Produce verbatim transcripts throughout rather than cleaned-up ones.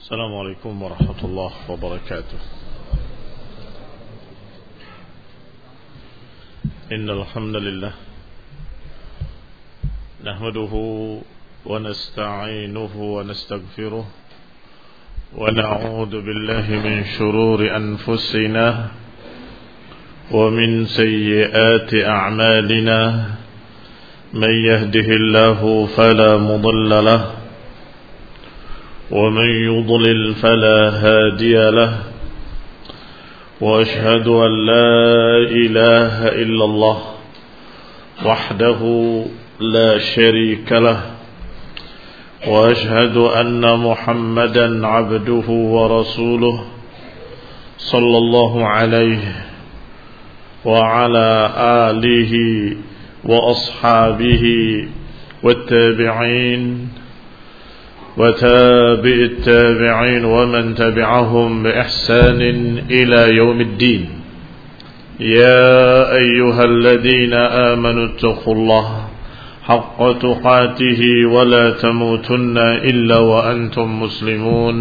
السلام عليكم ورحمة الله وبركاته. إن الحمد لله نحمده ونستعينه ونستغفره ونعوذ بالله من شرور أنفسنا ومن سيئات أعمالنا. من يهده الله فلا مضل له ومن يضلل فلا هادي له، وأشهد أن لا إله إلا الله وحده لا شريك له، وأشهد أن محمدا عبده ورسوله صلى الله عليه وعلى آله وأصحابه والتابعين وتابع التابعين ومن تبعهم بإحسان إلى يوم الدين. يا أيها الذين آمنوا اتقوا الله حق تقاته ولا تموتن إلا وأنتم مسلمون.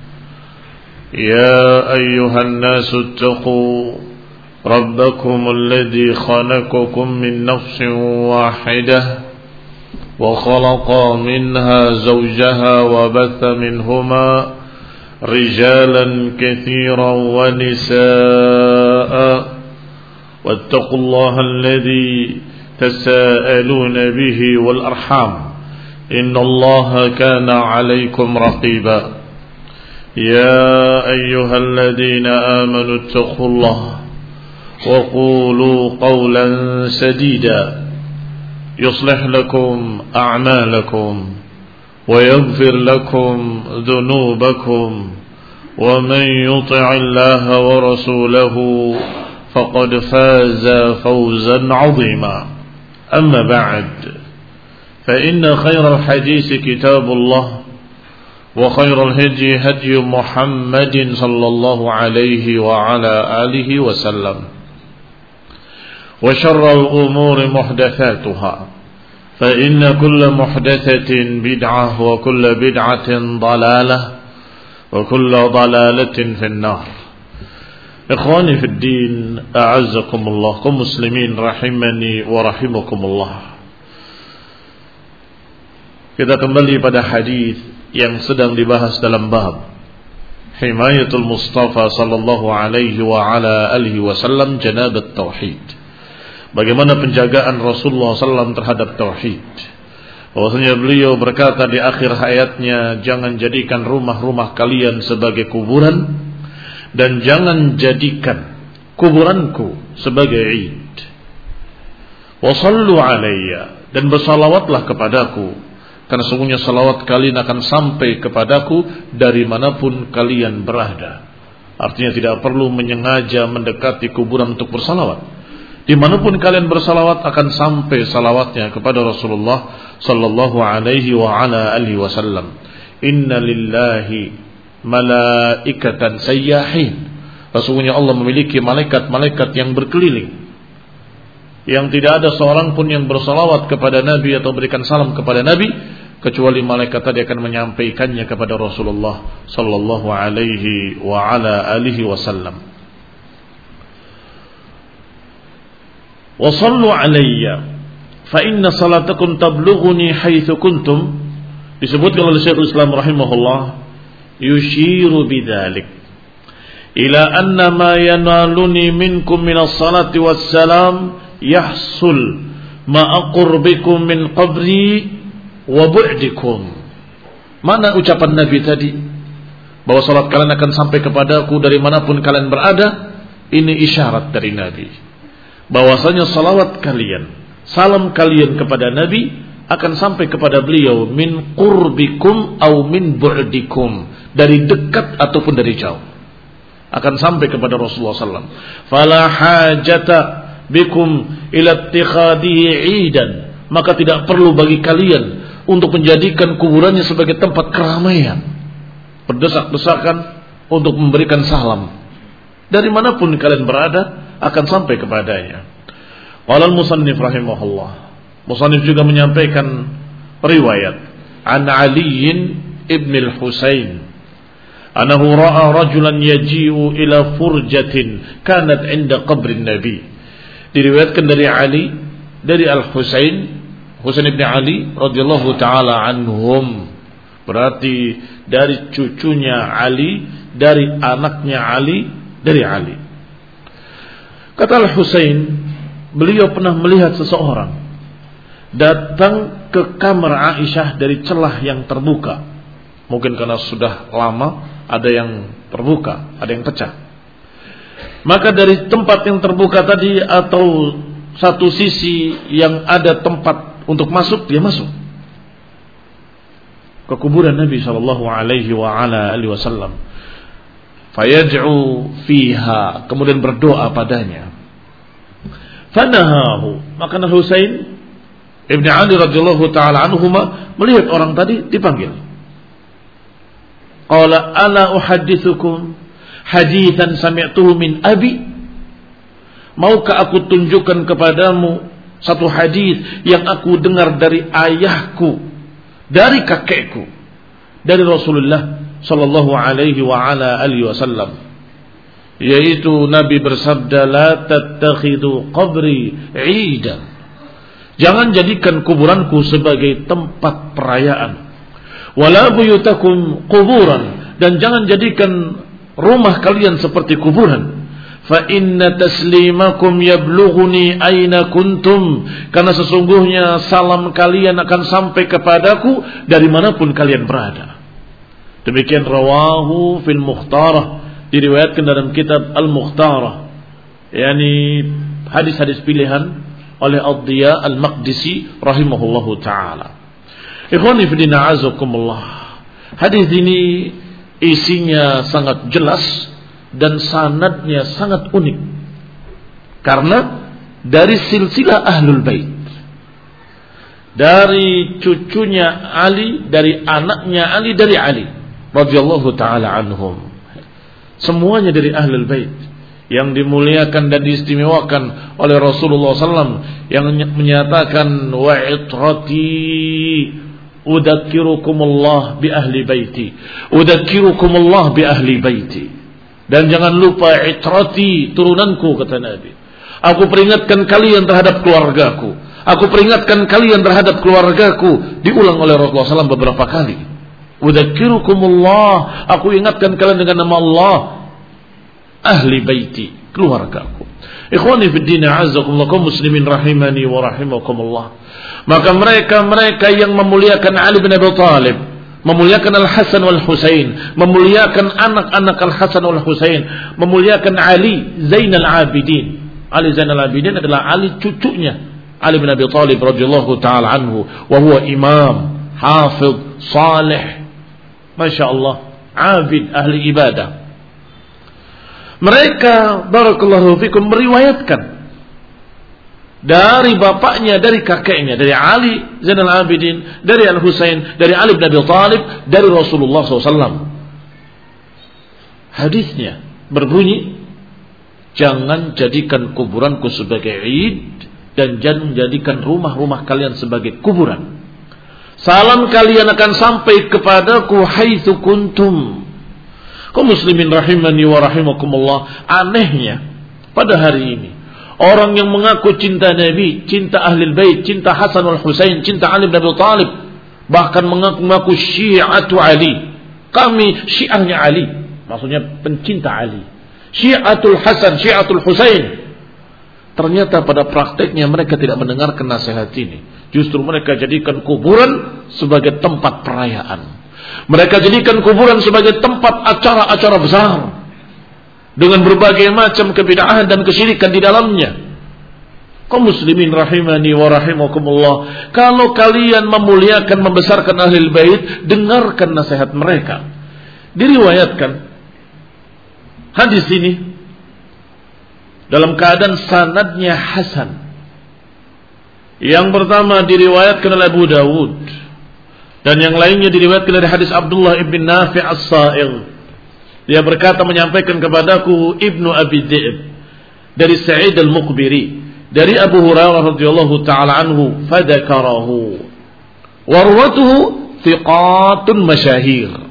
يا أيها الناس اتقوا ربكم الذي خلقكم من نفس واحدة وخلق منها زوجها وبث منهما رجالا كثيرا ونساء، واتقوا الله الذي تساءلون به والأرحام إن الله كان عليكم رقيبا. يا أيها الذين آمنوا اتقوا الله وقولوا قولا سديدا يصلح لكم أعمالكم ويغفر لكم ذنوبكم، ومن يطع الله ورسوله فقد فاز فوزا عظيما. أما بعد، فإن خير الحديث كتاب الله، وخير الهدي هدي محمد صلى الله عليه وعلى آله وسلم، وشر الأمور محدثاتها، فإن كل محدثة بدعة وكل بدعة ضلالة وكل ضلالة في النار. إخواني في الدين، أعزكم الله، kaum muslimin rahimani wa rahimakumullah. Kita kembali pada hadis yang sedang dibahas dalam bab Himayatul Mustafa sallallahu alaihi wa ala alihi wasallam janabat tauhid. Bagaimana penjagaan Rasulullah sallallahu alaihi wasallam terhadap tauhid. Bahwasanya beliau berkata di akhir hayatnya, jangan jadikan rumah-rumah kalian sebagai kuburan, dan jangan jadikan kuburanku sebagai id. Wa sallu alayya, dan bersalawatlah kepadaku, karena sungguhnya salawat kalian akan sampai kepadaku dari manapun kalian berada. Artinya tidak perlu menyengaja mendekati kuburan untuk bersalawat. Dimanapun kalian bersalawat akan sampai salawatnya kepada Rasulullah sallallahu alaihi wa ala alihi wasallam. Inna lillahi malaikatan sayyahin. Sesungguhnya Allah memiliki malaikat-malaikat yang berkeliling, yang tidak ada seorang pun yang bersalawat kepada Nabi atau berikan salam kepada Nabi kecuali malaikat tadi akan menyampaikannya kepada Rasulullah sallallahu alaihi wa ala alihi wasallam. Wa sallu alayya fa inna salatakum tablughuni haitsu kuntum. Disebutkan oleh Syekhul Islam rahimahullah, yushiru bidzalik ila anna ma yanaluni minkum minas salati wassalam yahsul ma'a qurbikum min qabri wa bu'dikum. Mana ucapan Nabi tadi bahwa salat kalian akan sampai kepadaku dari manapun kalian berada? Ini isyarat dari Nabi bahwasanya salawat kalian, salam kalian kepada Nabi akan sampai kepada beliau min qurbikum au min bu'dikum, dari dekat ataupun dari jauh, akan sampai kepada Rasulullah sallallahu alaihi wasallam. Fala hajata bikum ila ittikhadihi idan, maka tidak perlu bagi kalian untuk menjadikan kuburannya sebagai tempat keramaian, berdesak-desakan untuk memberikan salam. Dari manapun kalian berada akan sampai kepadanya. Qala al-musannif rahimahullah, musannif juga menyampaikan riwayat an Ali ibn al-Husain annahu ra'a rajulan yaji'u ila furjatin kanat 'inda qabrin nabi. Diriwayatkan dari Ali, dari Al-Husain, Husain bin Ali radhiyallahu taala anhum. Berarti dari cucunya Ali, dari anaknya Ali, dari Ali. Kata Al-Husain, beliau pernah melihat seseorang datang ke kamar Aisyah dari celah yang terbuka. Mungkin karena sudah lama ada yang terbuka, ada yang pecah. Maka dari tempat yang terbuka tadi atau satu sisi yang ada tempat untuk masuk, dia masuk ke kuburan Nabi sallallahu alaihi wa ala alihi wasallam. Fayad'u fiha, kemudian berdoa padanya. Fanahahu, maka Husain Ibn Ali radhiyallahu taala anhuma melihat orang tadi dipanggil. Qala ala uhaddithukum hadithan sami'tuhu min abi? Maukah aku tunjukkan kepadamu satu hadis yang aku dengar dari ayahku, dari kakekku, dari Rasulullah sallallahu alaihi wa ala alihi wasallam, yaitu Nabi bersabda, la tattakhidu qabri 'idan. Jangan jadikan kuburanku sebagai tempat perayaan. Wala buyutakum quburan, dan jangan jadikan rumah kalian seperti kuburan. Fa inna taslimakum yablughuni aina kuntum, karena sesungguhnya salam kalian akan sampai kepadaku dari manapun kalian berada. Demikian rawahu fil Mukhtarah, diriwayatkan dalam kitab Al-Mukhtarah, yakni hadis-hadis pilihan oleh Ad-Diya Al-Maqdisi rahimahullahu taala. Ikhwani fi din a'azakumullah. Hadis ini isinya sangat jelas dan sanadnya sangat unik, karena dari silsilah Ahlul Bait, dari cucunya Ali, dari anaknya Ali, dari Ali radhiyallahu taala anhum. Semuanya dari Ahlul Bait yang dimuliakan dan diistimewakan oleh Rasulullah sallallahu alaihi wasallam, yang menyatakan wa itrati udzakirukumullah bi ahli baiti, udzakirukumullah bi ahli baiti. Dan jangan lupa itrati, turunanku, kata Nabi. Aku peringatkan kalian terhadap keluargaku. Aku peringatkan kalian terhadap keluargaku. Diulang oleh Rasulullah sallallahu alaihi wasallam beberapa kali. Udzakirukumullah, aku ingatkan kalian dengan nama Allah. Ahli baiti, keluargaku. Ikhwani fid din, a'azzakumullah, kaum muslimin rahimani wa rahimakumullah. Maka mereka-mereka yang memuliakan Ali bin Abi Thalib, memuliakan Al-Hasan wal Husain, memuliakan anak-anak Al-Hasan wal Husain, memuliakan Ali Zainal Abidin. Ali Zainal Abidin adalah Ali cucunya Ali bin Abi Thalib radhiyallahu taala anhu, wa huwa imam, hafidh, salih, masyaallah, abid, ahli ibadah. Mereka barakallahu fikum meriwayatkan dari bapaknya, dari kakeknya, dari Ali Zainal Abidin, dari Al-Husain, dari Ali bin Abi Thalib, dari Rasulullah sallallahu alaihi wasallam. Hadisnya berbunyi, jangan jadikan kuburanku sebagai id, dan jangan jadikan rumah-rumah kalian sebagai kuburan. Salam kalian akan sampai kepadaku haitsu kuntum. Kaum muslimin rahimani wa rahimakumullah, anehnya pada hari ini orang yang mengaku cinta Nabi, cinta Ahlul Bait, cinta Hasan wal Husain, cinta Ali bin Abi Thalib, bahkan mengaku-ngaku Syi'atu Ali. Kami Syiahnya Ali, maksudnya pencinta Ali. Syi'atul Hasan, Syi'atul Husain. Ternyata pada prakteknya mereka tidak mendengarkan nasihat ini. Justru mereka jadikan kuburan sebagai tempat perayaan. Mereka jadikan kuburan sebagai tempat acara-acara besar dengan berbagai macam kebid'ahan dan kesyirikan di dalamnya. Kaum muslimin rahimani wa rahimakumullah, kalau kalian memuliakan, membesarkan Ahlul Bait, dengarkan nasihat mereka. Diriwayatkan hadis ini dalam keadaan sanadnya hasan. Yang pertama diriwayatkan oleh Abu Dawud, dan yang lainnya diriwayatkan dari hadis Abdullah ibn Nafi' as-Sa'igh. Dia berkata, menyampaikan kepadaku Ibnu Abi Dhi'b dari Sa'id al-Muqbiri, dari Abu Hurairah radhiyallahu taala anhu, fadzakarahu. Warwatuhu thiqatun masyahir.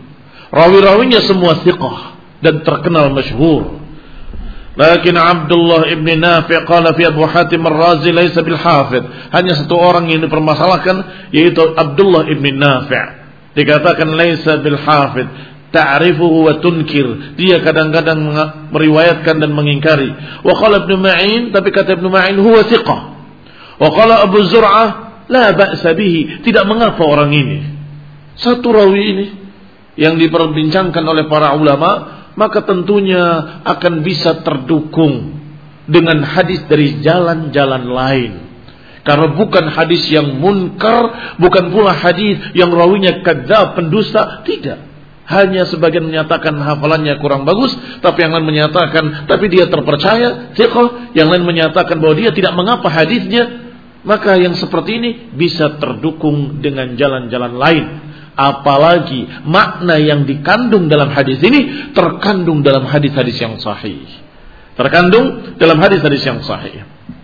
Rawi-rawinya semua thiqah dan terkenal masyhur. Lakin Abdullah ibn Nafi' qala fi Abu Hatim Ar-Razi laysa bil hafidh. Hanya satu orang yang dipermasalahkan, yaitu Abdullah ibn Nafi'. Dikatakan laysa bil hafidh, ta'rifuhu wa tunkir. Dia kadang-kadang meriwayatkan dan mengingkari. Wa qala Ibnu Ma'in, tapi kata Ibnu Ma'in huwa thiqah. Wa qala Abu Zur'ah la ba'sa bihi, tidak mengapa orang ini. Satu rawi ini yang diperbincangkan oleh para ulama, maka tentunya akan bisa terdukung dengan hadis dari jalan-jalan lain. Karena bukan hadis yang munkar, bukan pula hadis yang rawinya kadzab, pendusta, tidak. Hanya sebagian menyatakan hafalannya kurang bagus, tapi yang lain menyatakan tapi dia terpercaya, thiqah, yang lain menyatakan bahwa dia tidak mengapa hadisnya. Maka yang seperti ini bisa terdukung dengan jalan-jalan lain. Apalagi makna yang dikandung dalam hadis ini terkandung dalam hadis-hadis yang sahih. Terkandung dalam hadis-hadis yang sahih.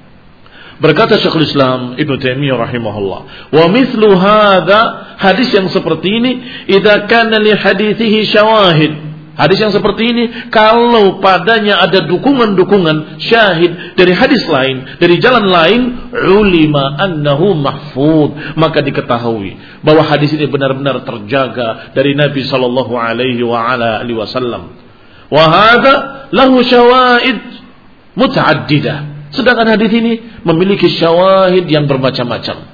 Berkata Syekhul Islam Ibnu Taimiyah rahimahullah, wa mithlu hadza, hadis yang seperti ini, idza kana li hadithihi syawahid. Hadis yang seperti ini kalau padanya ada dukungan-dukungan syahid dari hadis lain, dari jalan lain, ulima annahu mahfuz, maka diketahui bahwa hadis ini benar-benar terjaga dari Nabi sallallahu alaihi wa ala alihi wasallam. Wa hadza lahu syawahid mutaaddidah. Sedangkan hadis ini memiliki syawahid yang bermacam-macam.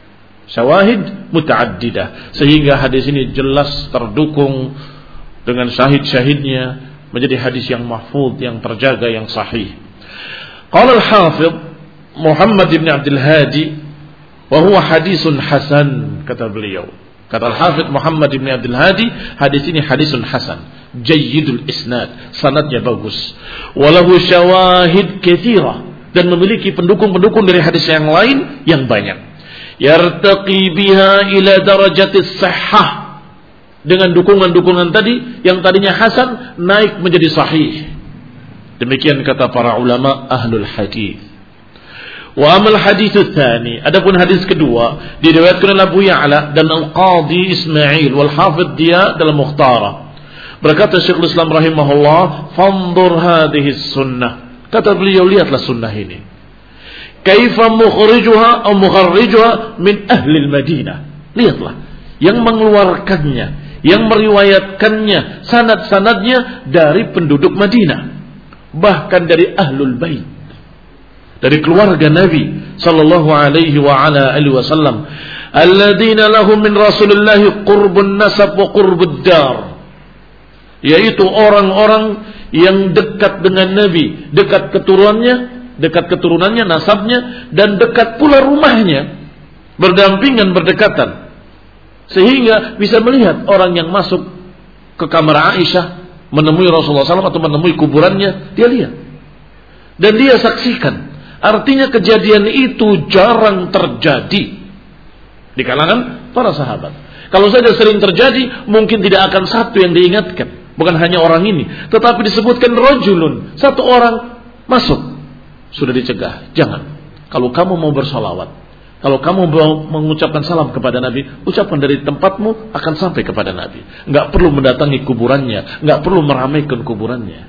Syawahid mutaaddidah, sehingga hadis ini jelas terdukung dengan syahid-syahidnya menjadi hadis yang mahfuz, yang terjaga, yang sahih. Qala al-Hafidh Muhammad ibn Abdul Hadi wa huwa hadisun hasan, kata beliau. Kata al-Hafidh Muhammad ibn Abdul Hadi, hadis ini hadisun hasan, jayyidul isnad, sanadnya bagus. Walahu syawahid katsira, dan memiliki pendukung-pendukung dari hadis yang lain yang banyak. Yartaqi biha ila darajatis sihhah, dengan dukungan-dukungan tadi yang tadinya hasan naik menjadi sahih. Demikian kata para ulama ahlul hadis. Wa amal hadits tsani, adapun hadis kedua diriwayatkan oleh Abu Ya'la dan Al-Qadhi Ismail wal Hafidh dia dalam Mukhtara. Berkata Syekhul Islam rahimahullah, fanzur hadhihi sunnah. Kata beliau, lihatlah sunnah ini. Kaifa mukhrijuha atau mukharrijuha min ahli al-Madinah. Lihatlah yang mengeluarkannya, yang meriwayatkannya, sanad-sanadnya dari penduduk Madinah, bahkan dari ahlul bait, dari keluarga Nabi sallallahu alaihi wa ala alihi wasallam, alladzina lahum min Rasulillah qurbun nasab wa qurbud dar, yaitu orang-orang yang dekat dengan Nabi, dekat keturunannya, dekat keturunannya, nasabnya, dan dekat pula rumahnya, berdampingan, berdekatan. Sehingga bisa melihat orang yang masuk ke kamar Aisyah, menemui Rasulullah shallallahu alaihi wasallam atau menemui kuburannya, dia lihat dan dia saksikan. Artinya kejadian itu jarang terjadi di kalangan para sahabat. Kalau saja sering terjadi, mungkin tidak akan satu yang diingatkan, bukan hanya orang ini, tetapi disebutkan rajulun, satu orang masuk, sudah dicegah, jangan. Kalau kamu mau bersalawat, kalau kamu mau mengucapkan salam kepada Nabi, ucapkan dari tempatmu, akan sampai kepada Nabi. Enggak perlu mendatangi kuburannya, enggak perlu meramaikan kuburannya.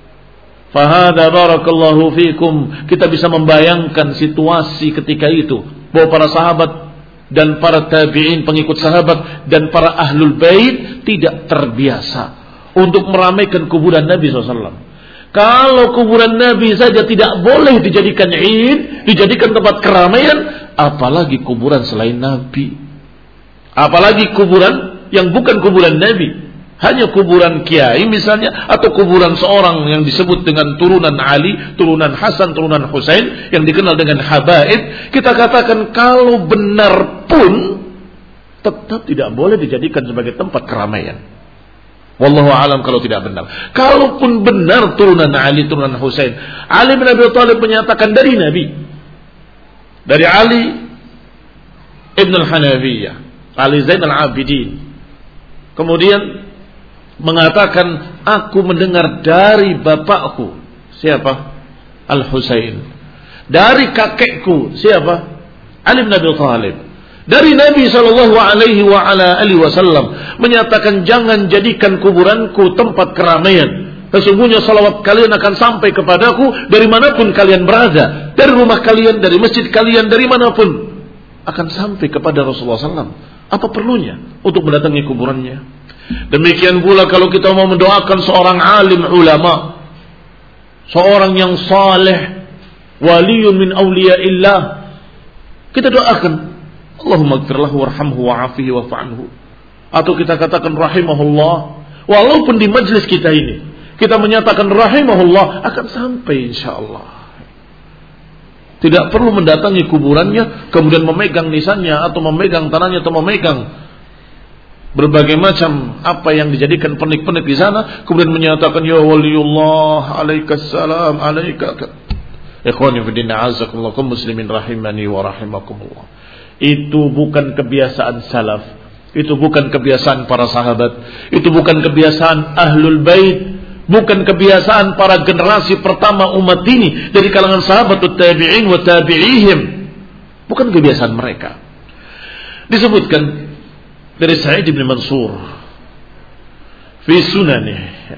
Fahada barakallahu fikum, kita bisa membayangkan situasi ketika itu, bahwa para sahabat dan para tabi'in, pengikut sahabat dan para ahlul bait tidak terbiasa untuk meramaikan kuburan Nabi shallallahu alaihi wasallam. Kalau kuburan Nabi saja tidak boleh dijadikan id, dijadikan tempat keramaian, apalagi kuburan selain Nabi. Apalagi kuburan yang bukan kuburan Nabi, hanya kuburan kiai misalnya, atau kuburan seorang yang disebut dengan turunan Ali, turunan Hasan, turunan Husain, yang dikenal dengan habaib. Kita katakan kalau benar pun tetap tidak boleh dijadikan sebagai tempat keramaian. Wallahu alam kalau tidak benar. Kalaupun benar turunan Ali, turunan Husain, Ali bin Abi Thalib menyatakan dari Nabi, dari Ali Ibn al-Hanafiyah, Ali Zain al-Abidin, kemudian mengatakan aku mendengar dari bapakku, siapa? Al-Husain. Dari kakekku, siapa? Ali bin Abi Thalib. dari Nabi Shallallahu Alaihi Wasallam menyatakan jangan jadikan kuburanku tempat keramaian. Sesungguhnya salawat kalian akan sampai kepadaku dari manapun kalian berada, dari rumah kalian, dari masjid kalian, dari manapun akan sampai kepada Rasulullah Sallallahu Alaihi Wasallam. Apa perlunya untuk mendatangi kuburannya? Demikian pula kalau kita mau mendoakan seorang alim ulama, seorang yang saleh, waliyun min awliyaillah, kita doakan Allahumma ighfir lahu warhamhu wa'afihi wa'fu anhu, atau kita katakan rahimahullah. Walaupun di majlis kita ini kita menyatakan rahimahullah, akan sampai insyaallah. Tidak perlu mendatangi kuburannya kemudian memegang nisannya atau memegang tanahnya atau memegang berbagai macam apa yang dijadikan pernik-pernik di sana kemudian menyatakan ya waliullah alaikassalam alaika. Ikhwani fi din a'azzakumullah muslimin rahimani wa rahimakumullah. Itu bukan kebiasaan salaf, itu bukan kebiasaan para sahabat, itu bukan kebiasaan ahlul bait, bukan kebiasaan para generasi pertama umat ini dari kalangan sahabat tabi'in wa tabi'ihim. Bukan kebiasaan mereka. Disebutkan dari Sa'id bin Mansur fi sunanih,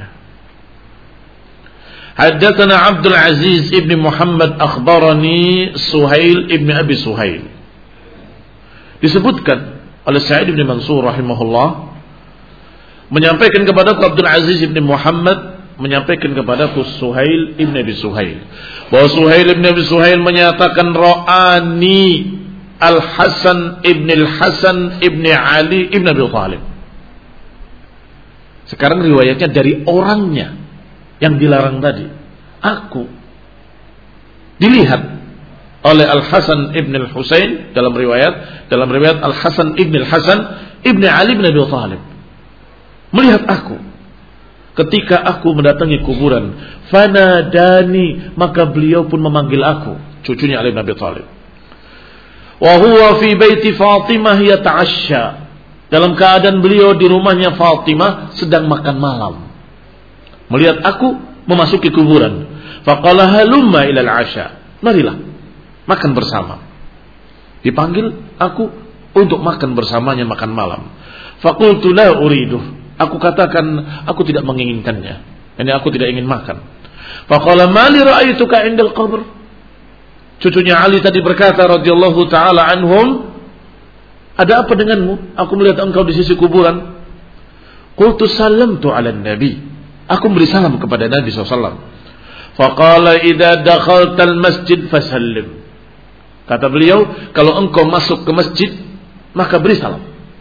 haddatsana Abdul Aziz ibn Muhammad akhbarani Suhail ibn Abi Suhail. Disebutkan oleh Sa'id bin Mansur rahimahullah menyampaikan kepadaku Abdul Aziz ibn Muhammad menyampaikan kepadaku Suhail ibn Abi Suhail bahwa Suhail ibn Abi Suhail menyatakan ra'ani Al-Hasan ibn Al-Hasan ibn Ali ibn Abi Thalib. Sekarang riwayatnya dari orangnya yang dilarang tadi. Aku dilihat oleh Al-Hasan ibn Al-Husain dalam riwayat dalam riwayat Al-Hasan ibn Al-Hasan ibn Ali ibn Abi Thalib melihat aku ketika aku mendatangi kuburan. Fanadani, maka beliau pun memanggil aku, cucunya Ali bin Abi Thalib. Wa huwa fi baiti Fatimah yata'ashya, dalam keadaan beliau di rumahnya Fatimah sedang makan malam. Melihat aku memasuki kuburan, faqala halumma ila al-'asha, marilah makan bersama. Dipanggil aku untuk makan bersamanya, makan malam. Faqultu la uriduh, aku katakan aku tidak menginginkannya. Ini aku tidak ingin makan. Faqala mali ra'aituka 'indal qabr. Cucunya Ali tadi berkata radhiyallahu taala anhum, ada apa denganmu? Aku melihat engkau di sisi kuburan. Qultu sallamtu 'ala nabi. Aku beri salam kepada Nabi sallallahu alaihi wasallam. Faqala idza dakhaltal masjid fasallim. Kata beliau, kalau engkau masuk ke masjid maka beri salam.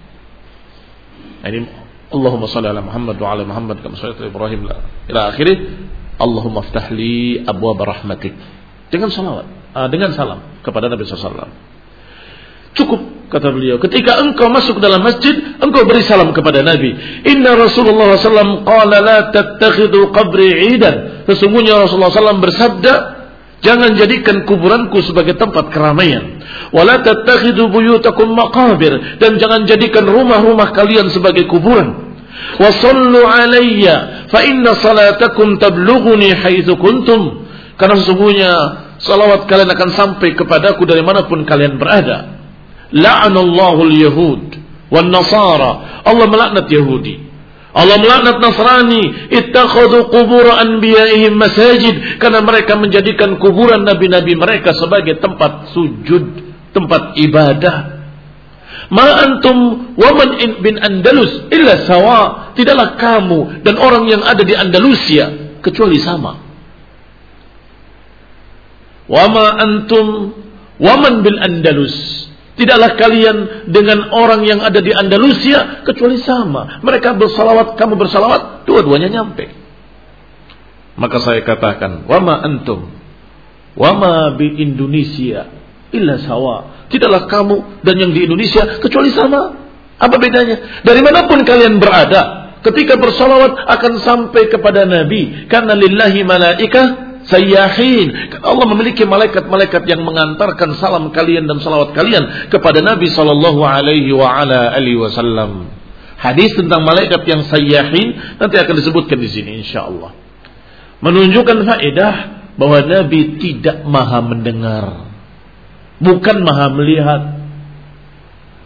Ini Allahumma salli ala Muhammad wa ala Muhammad kama shallaita Ibrahim ila akhirih. Allahumma aftah li abwaab rahmatik. Dengan salawat, uh, dengan salam kepada Nabi sallallahu alaihi wasallam. Cukup, kata beliau, ketika engkau masuk dalam masjid, engkau beri salam kepada Nabi. Inna Rasulullah sallallahu alaihi wasallam qala la tattakhidhu qabri 'idan. Sesungguhnya Rasulullah sallallahu alaihi wasallam bersabda, jangan jadikan kuburanku sebagai tempat keramaian. Wala tattakhidhu buyutakum maqabir, dan jangan jadikan rumah-rumah kalian sebagai kuburan. Wa sallu alayya fa inna salatakum tablughuni haitsu kuntum. Karena sesungguhnya salawat kalian akan sampai kepadaku dari manapun kalian berada. La'anallahu al-yahud wan nasara. Allah melaknat Yahudi, Allah melaknat Nasrani. Ittakhadhu qubur anbiya'ihim masajid, karena mereka menjadikan kuburan nabi-nabi mereka sebagai tempat sujud, tempat ibadah. Ma antum wa man bin Andalus illa sawa. Tidaklah kamu dan orang yang ada di Andalusia kecuali sama. Wa ma antum wa man bil Andalus. Tidaklah kalian dengan orang yang ada di Andalusia kecuali sama. Mereka bersalawat, kamu bersalawat, dua-duanya nyampe. Maka saya katakan, wa ma antum wa ma bi Indonesia illa sawa. Tidaklah kamu dan yang di Indonesia kecuali sama. Apa bedanya? Dari manapun kalian berada, ketika bersalawat akan sampai kepada Nabi. Karena lillahi malaikah sayyahin. Allah memiliki malaikat-malaikat yang mengantarkan salam kalian dan salawat kalian kepada Nabi sallallahu alaihi wa ala alihi wasallam. Hadis tentang malaikat yang sayyahin nanti akan disebutkan di sini insyaallah. Menunjukkan faedah bahwa Nabi tidak maha mendengar, bukan maha melihat.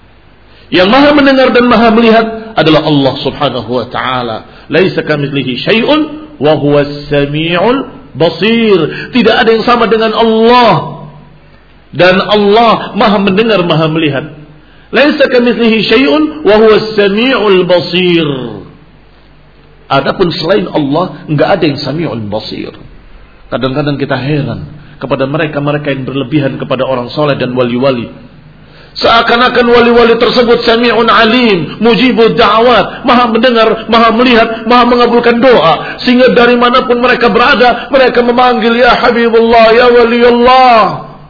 Yang maha mendengar dan maha melihat adalah Allah subhanahu wa ta'ala. Laisa kamitslihi syai'un wa huwas sami'ul basir. Tidak ada yang sama dengan Allah. Dan Allah maha mendengar, maha melihat. Laisa kamitslihi syai'un wa huwas sami'ul basir. Adapun selain Allah enggak ada yang sami'ul basir. Kadang-kadang kita heran kepada mereka-mereka yang berlebihan kepada orang soleh dan wali-wali. Seakan-akan wali-wali tersebut sami'un alim, mujibud da'awat, maha mendengar, maha melihat, maha mengabulkan doa. Sehingga dari manapun mereka berada, mereka memanggil, ya Habibullah, ya Waliullah,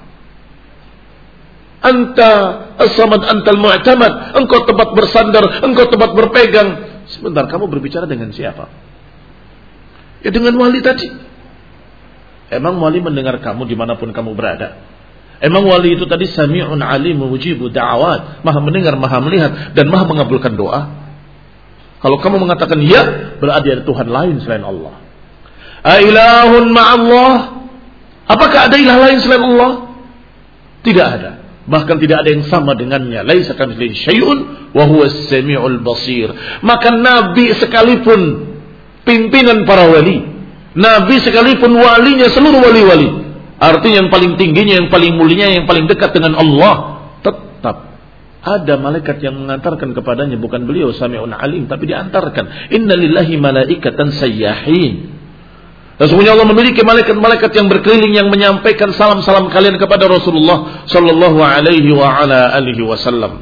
Anta as-samad, antal mu'tamad. Engkau tempat bersandar, engkau tempat berpegang. Sebentar, kamu berbicara dengan siapa? Ya dengan wali tadi. Emang wali mendengar kamu dimanapun kamu berada? Emang wali itu tadi sami'un alim mujibu da'awat, maha mendengar, maha melihat, dan maha mengabulkan doa? Kalau kamu mengatakan ya, berarti ada Tuhan lain selain Allah. Ailahun ma'allah? Apakah ada ilah lain selain Allah? Tidak ada. Bahkan tidak ada yang sama dengannya. Laisa kamitslihi syai'un wa huwas sami'ul basir. Maka nabi sekalipun pimpinan para wali, nabi sekalipun walinya seluruh wali-wali, artinya yang paling tingginya, yang paling mulianya, yang paling dekat dengan Allah, tetap ada malaikat yang mengantarkan kepadanya. Bukan beliau sami'un alim, tapi diantarkan. Inna lillahi malaikatan sayyahin. Sesungguhnya Allah memiliki malaikat-malaikat yang berkeliling yang menyampaikan salam-salam kalian kepada Rasulullah sallallahu alaihi wa ala alihi wasallam.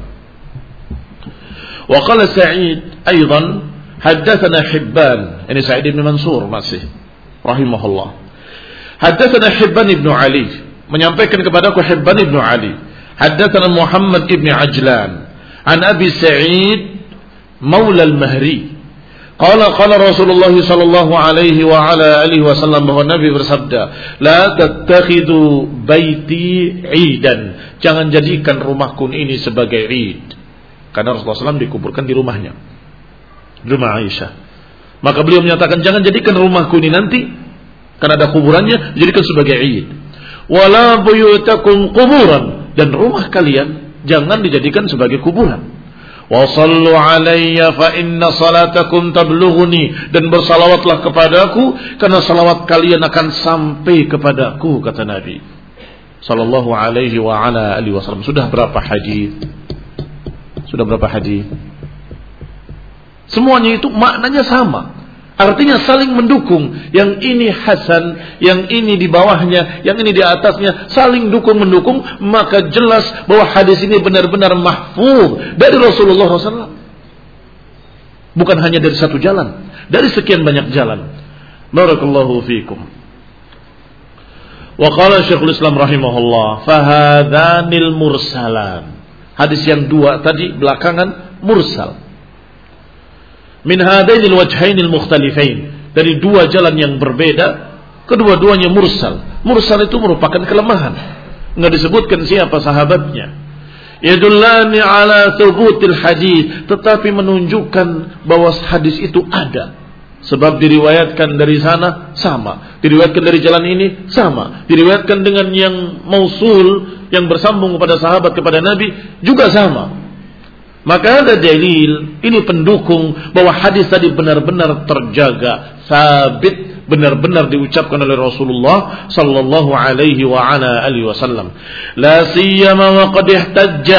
Wa qala Sa'id aidan haddatsana Hibban. Ini Sa'id bin Mansur masih rahimahullah. Haddatsana Hibban ibn Ali, menyampaikan kepadaku Hibban ibn Ali. Haddatsana Muhammad ibn Ajlan an Abi Sa'id maula al-Mahri. Qala qala Rasulullah sallallahu alaihi wa ala alihi wasallam, bahwa Nabi bersabda, la tattakhidu baiti 'idan. Jangan jadikan rumahku ini sebagai 'id. Karena Rasulullah sallallahu alaihi wasallam dikuburkan di rumahnya, di rumah Aisyah. Maka beliau menyatakan, jangan jadikan rumahku ini nanti, karena ada kuburannya, jadikan sebagai 'id. Wala buyutakum quburan. Dan rumah kalian jangan dijadikan sebagai kuburan. Wa sallu alayya fa inna salatakum tablughuni. Dan bersalawatlah kepadaku, karena salawat kalian akan sampai kepadaku, kata Nabi sallallahu alaihi wa ala alihi wasallam. Sudah berapa hadis? Sudah berapa hadis? Semuanya itu maknanya sama. Artinya saling mendukung. Yang ini Hasan, yang ini di bawahnya, yang ini di atasnya, saling dukung mendukung. Maka jelas bahwa hadis ini benar-benar mahfuz dari Rasulullah shallallahu alaihi wasallam. Bukan hanya dari satu jalan, dari sekian banyak jalan. Barakallahu fiikum. Wa qala Syekhul Islam rahimahullah, fahadanil mursalan. Hadis yang dua tadi belakangan mursal. Min hadainil wajhainil mukhtalifain, dari dua jalan yang berbeda, kedua-duanya mursal. Mursal itu merupakan kelemahan, enggak disebutkan siapa sahabatnya. Yadullani ala thubutil hadis, tetapi menunjukkan bahwa hadis itu ada. Sebab diriwayatkan dari sana sama, diriwayatkan dari jalan ini sama, diriwayatkan dengan yang mausul, yang bersambung kepada sahabat kepada Nabi juga sama. Maka ada dalil, ini pendukung bahwa hadis tadi benar-benar terjaga, sabit, benar-benar diucapkan oleh Rasulullah sallallahu alaihi wa ala alihi wasallam. La siyama wa qad ihtajja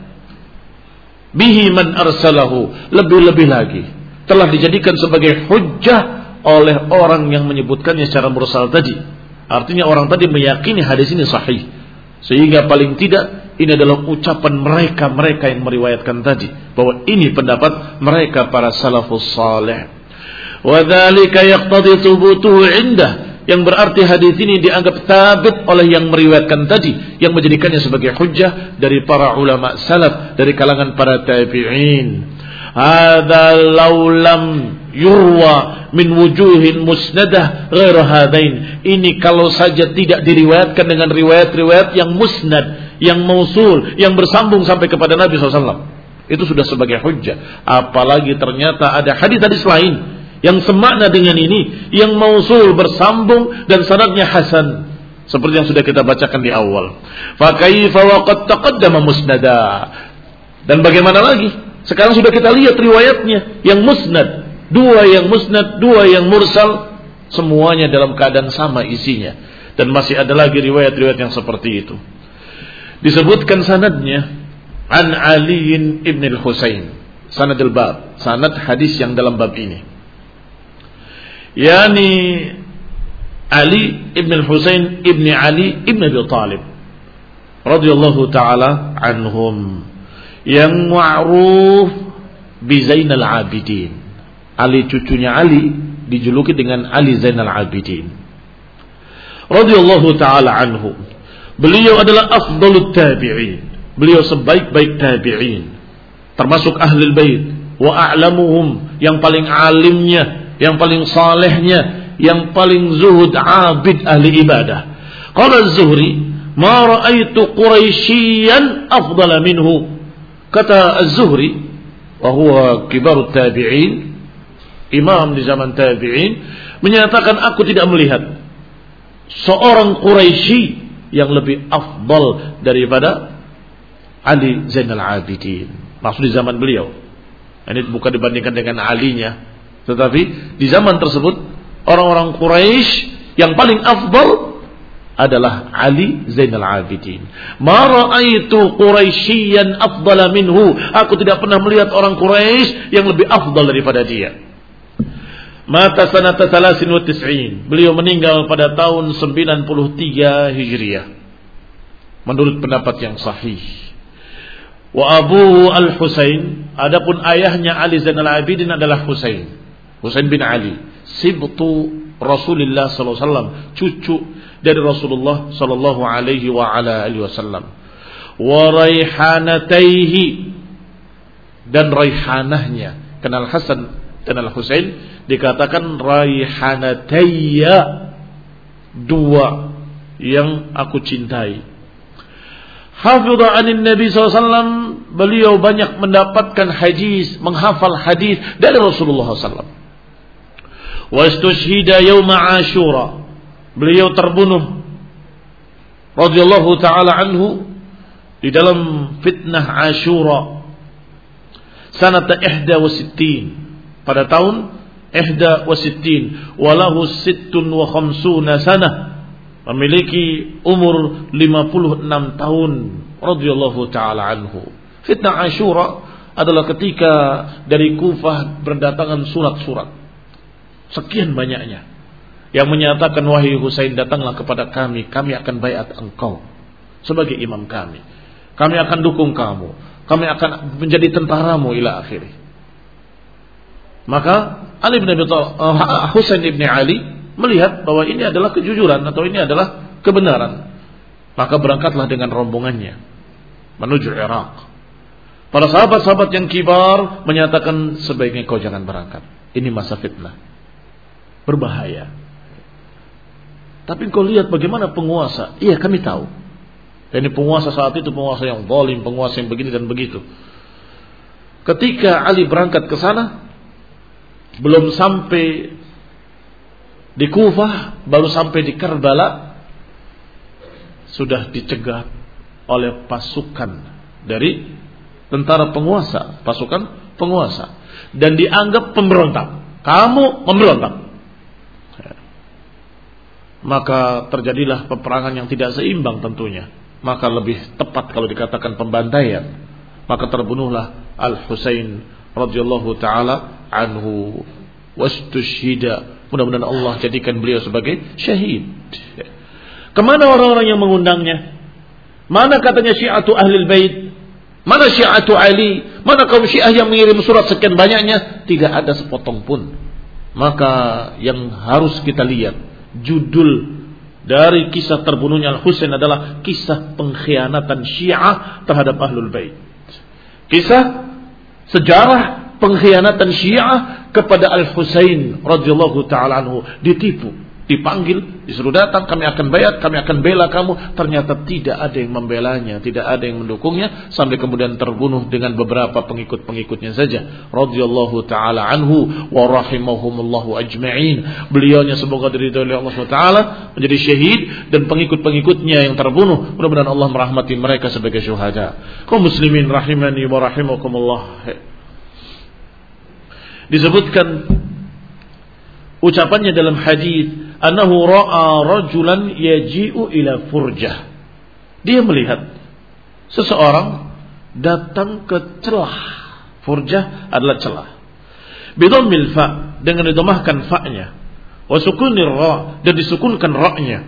bihi man arsalahu. Lebih-lebih lagi telah dijadikan sebagai hujjah oleh orang yang menyebutkannya secara mursal tadi. Artinya orang tadi meyakini hadis ini sahih, sehingga paling tidak ini adalah ucapan mereka-mereka yang meriwayatkan tadi, bahwa ini pendapat mereka para salafus salih. Wa dzalika yaqtadi thubutuhu indah, yang berarti hadis ini dianggap sabit oleh yang meriwayatkan tadi, yang menjadikannya sebagai hujjah dari para ulama salaf, dari kalangan para tabi'in. Hadza law lam yurwa min wujuhin musnadah ghair hadain. Ini kalau saja tidak diriwayatkan dengan riwayat-riwayat yang musnad, yang mausul, yang bersambung sampai kepada Nabi shallallahu alaihi wasallam, itu sudah sebagai hujjah. Apalagi ternyata ada hadis-hadis lain yang semakna dengan ini, yang mausul, bersambung, dan sanadnya hasan, seperti yang sudah kita bacakan di awal. Fa kaifa wa qad taqaddama musnada. Dan bagaimana lagi? Sekarang sudah kita lihat riwayatnya yang musnad, dua yang musnad, dua yang mursal, semuanya dalam keadaan sama isinya. Dan masih ada lagi riwayat-riwayat yang seperti itu. Disebutkan sanadnya an Ali ibn al-Husain, sanad al-bab, sanad hadis yang dalam bab ini. Yani Ali ibn al-Husain ibn Ali ibn Abi Talib radhiyallahu taala anhum, yang ma'ruf bi Zainal Abidin. Ali cucunya Ali dijuluki dengan Ali Zainal Abidin radhiyallahu taala anhu. Beliau adalah afdalut tabi'in, beliau sebaik-baik tabi'in, termasuk ahlul bait, wa a'lamuhum, yang paling alimnya, yang paling salehnya, yang paling zuhud, abid, ahli ibadah. Qala Az-Zuhri, ma ra'aitu Quraisyan afdala minhu. Kata Az-Zuhri, wa huwa kibarut tabi'in, imam di zaman tabi'in, menyatakan aku tidak melihat seorang Quraisy yang lebih afdal daripada Ali Zainal Abidin. Maksud di zaman beliau. Ini bukan dibandingkan dengan alinya, tetapi di zaman tersebut orang-orang Quraisy yang paling afdal adalah Ali Zainal Abidin. Ma ra'aitu Quraisyan afdala minhu. Aku tidak pernah melihat orang Quraisy yang lebih afdal daripada dia. Mata sanata salasin wa tis'in. Beliau meninggal pada tahun sembilan puluh tiga Hijriah, menurut pendapat yang sahih. Wa abuhu al-Husain, adapun ayahnya Ali Zainal Abidin adalah Husain, Husain bin Ali, sibtu Rasulullah sallallahu alaihi wasallam, cucu dari Rasulullah sallallahu alaihi wa ala alihi wasallam. Wa raihanataihi, dan raihanahnya, kenal Hasan dan Al-Husain dikatakan raihanatayya, dua yang aku cintai. Hafidha anin Nabi sallallahu alaihi wasallam, beliau banyak mendapatkan hadis, menghafal hadis dari Rasulullah sallallahu alaihi wasallam. Wa istushhida yauma Ashura, beliau terbunuh radhiyallahu taala anhu di dalam fitnah Ashura sanata ihda wa sittin, pada tahun ihda wa sittin, walahu sittun wa khamsuna sanah, memiliki umur lima puluh enam tahun radhiyallahu taala anhu. Fitnah Ashura adalah ketika dari Kufah berdatangan surat-surat sekian banyaknya yang menyatakan, wahai Husain, datanglah kepada kami, kami akan baiat engkau sebagai imam kami, kami akan dukung kamu, kami akan menjadi tentaramu ila akhirih. Maka Ali bin Abi Thalib, uh, Husain ibn Ali melihat bahwa ini adalah kejujuran atau ini adalah kebenaran, maka berangkatlah dengan rombongannya menuju Irak. Para sahabat-sahabat yang kibar menyatakan, sebaiknya kau jangan berangkat, ini masa fitnah, berbahaya. Tapi kau lihat bagaimana penguasa. Iya, kami tahu. Dan ini penguasa saat itu penguasa yang zalim, penguasa yang begini dan begitu. Ketika Ali berangkat ke sana, belum sampai di Kufah, baru sampai di Karbala, sudah dicegat oleh pasukan dari tentara penguasa, pasukan penguasa, dan dianggap pemberontak. Kamu memberontak. Maka terjadilah peperangan yang tidak seimbang tentunya. Maka lebih tepat kalau dikatakan pembantaian. Maka terbunuhlah Al-Husain radhiyallahu taala anhu wastushhida. Mudah-mudahan Allah jadikan beliau sebagai syahid. Kemana orang-orang yang mengundangnya? Mana katanya Syi'atu Ahlul Bait? Mana Syi'atu Ali? Mana kaum Syiah yang mengirim surat sekian banyaknya? Tidak ada sepotong pun. Maka yang harus kita lihat, judul dari kisah terbunuhnya Al-Husain adalah kisah pengkhianatan Syiah terhadap Ahlul Bait. Kisah sejarah pengkhianatan Syiah kepada Al-Husain radhiyallahu taala anhu, ditipu dipanggil, disuruh datang, kami akan bayat, kami akan bela kamu. Ternyata tidak ada yang membelanya, tidak ada yang mendukungnya, sampai kemudian terbunuh dengan beberapa pengikut-pengikutnya saja. Radhiyallahu taala anhu wa rahimahumullahu ajma'in. Beliaunya semoga diridhoi oleh Allah subhanahu wa taala menjadi syahid, dan pengikut-pengikutnya yang terbunuh mudah-mudahan Allah merahmati mereka sebagai syuhada. Kaum muslimin rahimani wa rahimakumullah. Disebutkan ucapannya dalam hadis, annahu ra'a rajulan yaji'u ila furjah. Dia melihat seseorang datang ke celah. Furjah adalah celah. Bidhammil fa, dengan didomahkan fa-nya, wa sukunir ra, dan disukunkan ra-nya.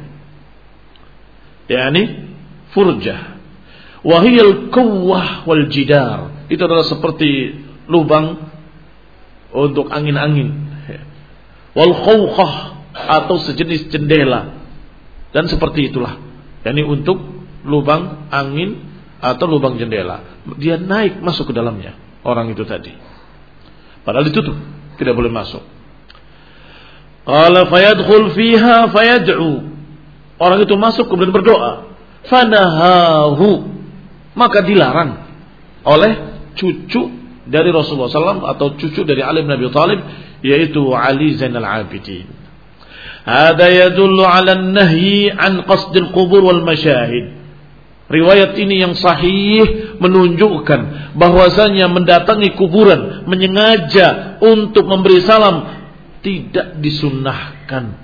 Yani furjah. Wa hiyal qawwah wal jidar. Itu adalah seperti lubang untuk angin-angin. Wal khawqah, atau sejenis jendela, dan seperti itulah, yakni untuk lubang angin atau lubang jendela. Dia naik masuk ke dalamnya, orang itu tadi, padahal ditutup, tidak boleh masuk. Qala fayadkhul fiha fayad'u, orang itu masuk kemudian berdoa. Fanahahu, maka dilarang oleh cucu dari Rasulullah sallallahu alaihi wasallam atau cucu dari Ali bin Abi Thalib, yaitu Ali Zainal Abidin. Hada yadullu ala an-nahyi an qasdil qubur wal masyahid. Riwayat ini yang sahih menunjukkan bahwasanya mendatangi kuburan, menyengaja untuk memberi salam tidak disunnahkan.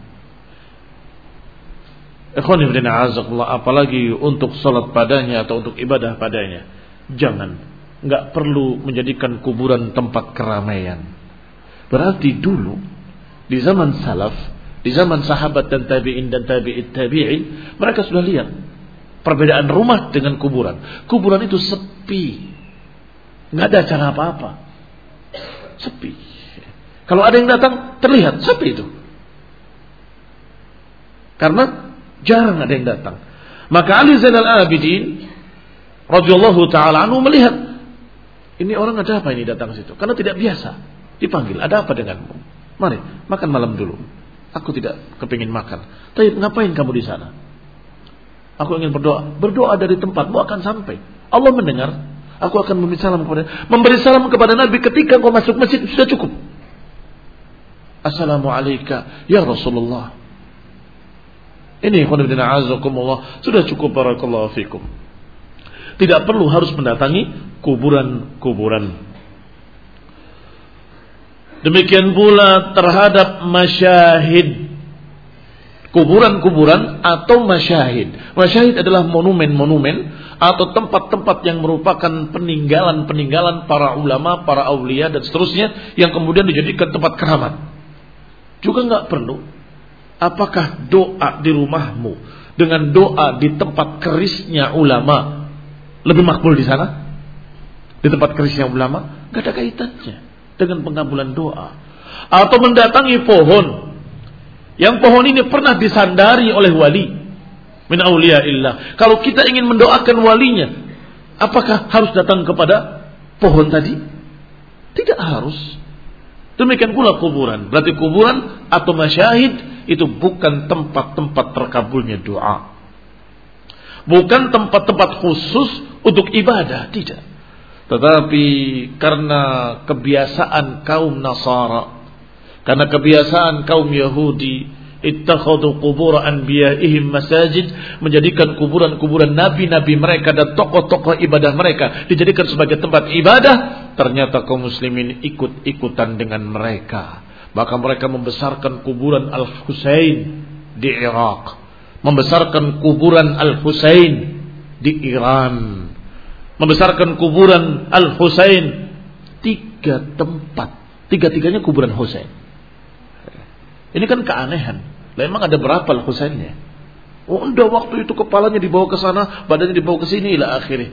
Ikhwan fillah a'azakumullah, apalagi untuk salat padanya atau untuk ibadah padanya. Jangan, enggak perlu menjadikan kuburan tempat keramaian. Berarti dulu di zaman salaf, di zaman sahabat dan tabi'in dan tabi'it tabi'in, mereka sudah lihat perbedaan rumah dengan kuburan. Kuburan itu sepi, nggak ada acara apa-apa, sepi. Kalau ada yang datang, terlihat sepi itu, karena jarang ada yang datang. Maka Ali Zainal Abidin radhiyallahu taala anhu melihat, ini orang ada apa ini datang ke situ? Karena tidak biasa. Dipanggil, ada apa denganmu? Mari makan malam dulu. Aku tidak kepingin makan. Tapi ngapain kamu di sana? Aku ingin berdoa. Berdoa dari tempatmu akan sampai. Allah mendengar. Aku akan memberi salam kepada memberi salam kepada Nabi ketika kau masuk masjid, sudah cukup. Assalamualaikum ya Rasulullah. Ini khonibdina azakumullah, sudah cukup, barakallahu fikum. Tidak perlu harus mendatangi kuburan-kuburan. Demikian pula terhadap masyahid, kuburan-kuburan atau masyahid. Masyahid adalah monumen-monumen atau tempat-tempat yang merupakan peninggalan-peninggalan para ulama, para aulia dan seterusnya, yang kemudian dijadikan tempat keramat. Juga enggak perlu. Apakah doa di rumahmu dengan doa di tempat kerisnya ulama lebih makbul di sana? Di tempat kerisnya ulama enggak ada kaitannya dengan pengabulan doa. Atau mendatangi pohon, yang pohon ini pernah disandari oleh wali min auliyaillah. Kalau kita ingin mendoakan walinya, apakah harus datang kepada pohon tadi? Tidak harus. Demikian pula kuburan. Berarti kuburan atau masyahid itu bukan tempat-tempat terkabulnya doa, bukan tempat-tempat khusus untuk ibadah, tidak. Tetapi karena kebiasaan kaum Nasara, karena kebiasaan kaum Yahudi, ittakhadhu qubur anbiya'ihim masajid, menjadikan kuburan-kuburan nabi-nabi mereka dan tokoh-tokoh ibadah mereka dijadikan sebagai tempat ibadah. Ternyata kaum muslimin ikut-ikutan dengan mereka. Maka mereka membesarkan kuburan Al-Husain di Irak, membesarkan kuburan Al-Husain di Iran, membesarkan kuburan Al-Husain, tiga tempat, tiga-tiganya kuburan Husain. Ini kan keanehan. Lah emang ada berapa Al-Husainnya? Oh, udah waktu itu kepalanya dibawa ke sana, badannya dibawa ke sini ila akhirnya.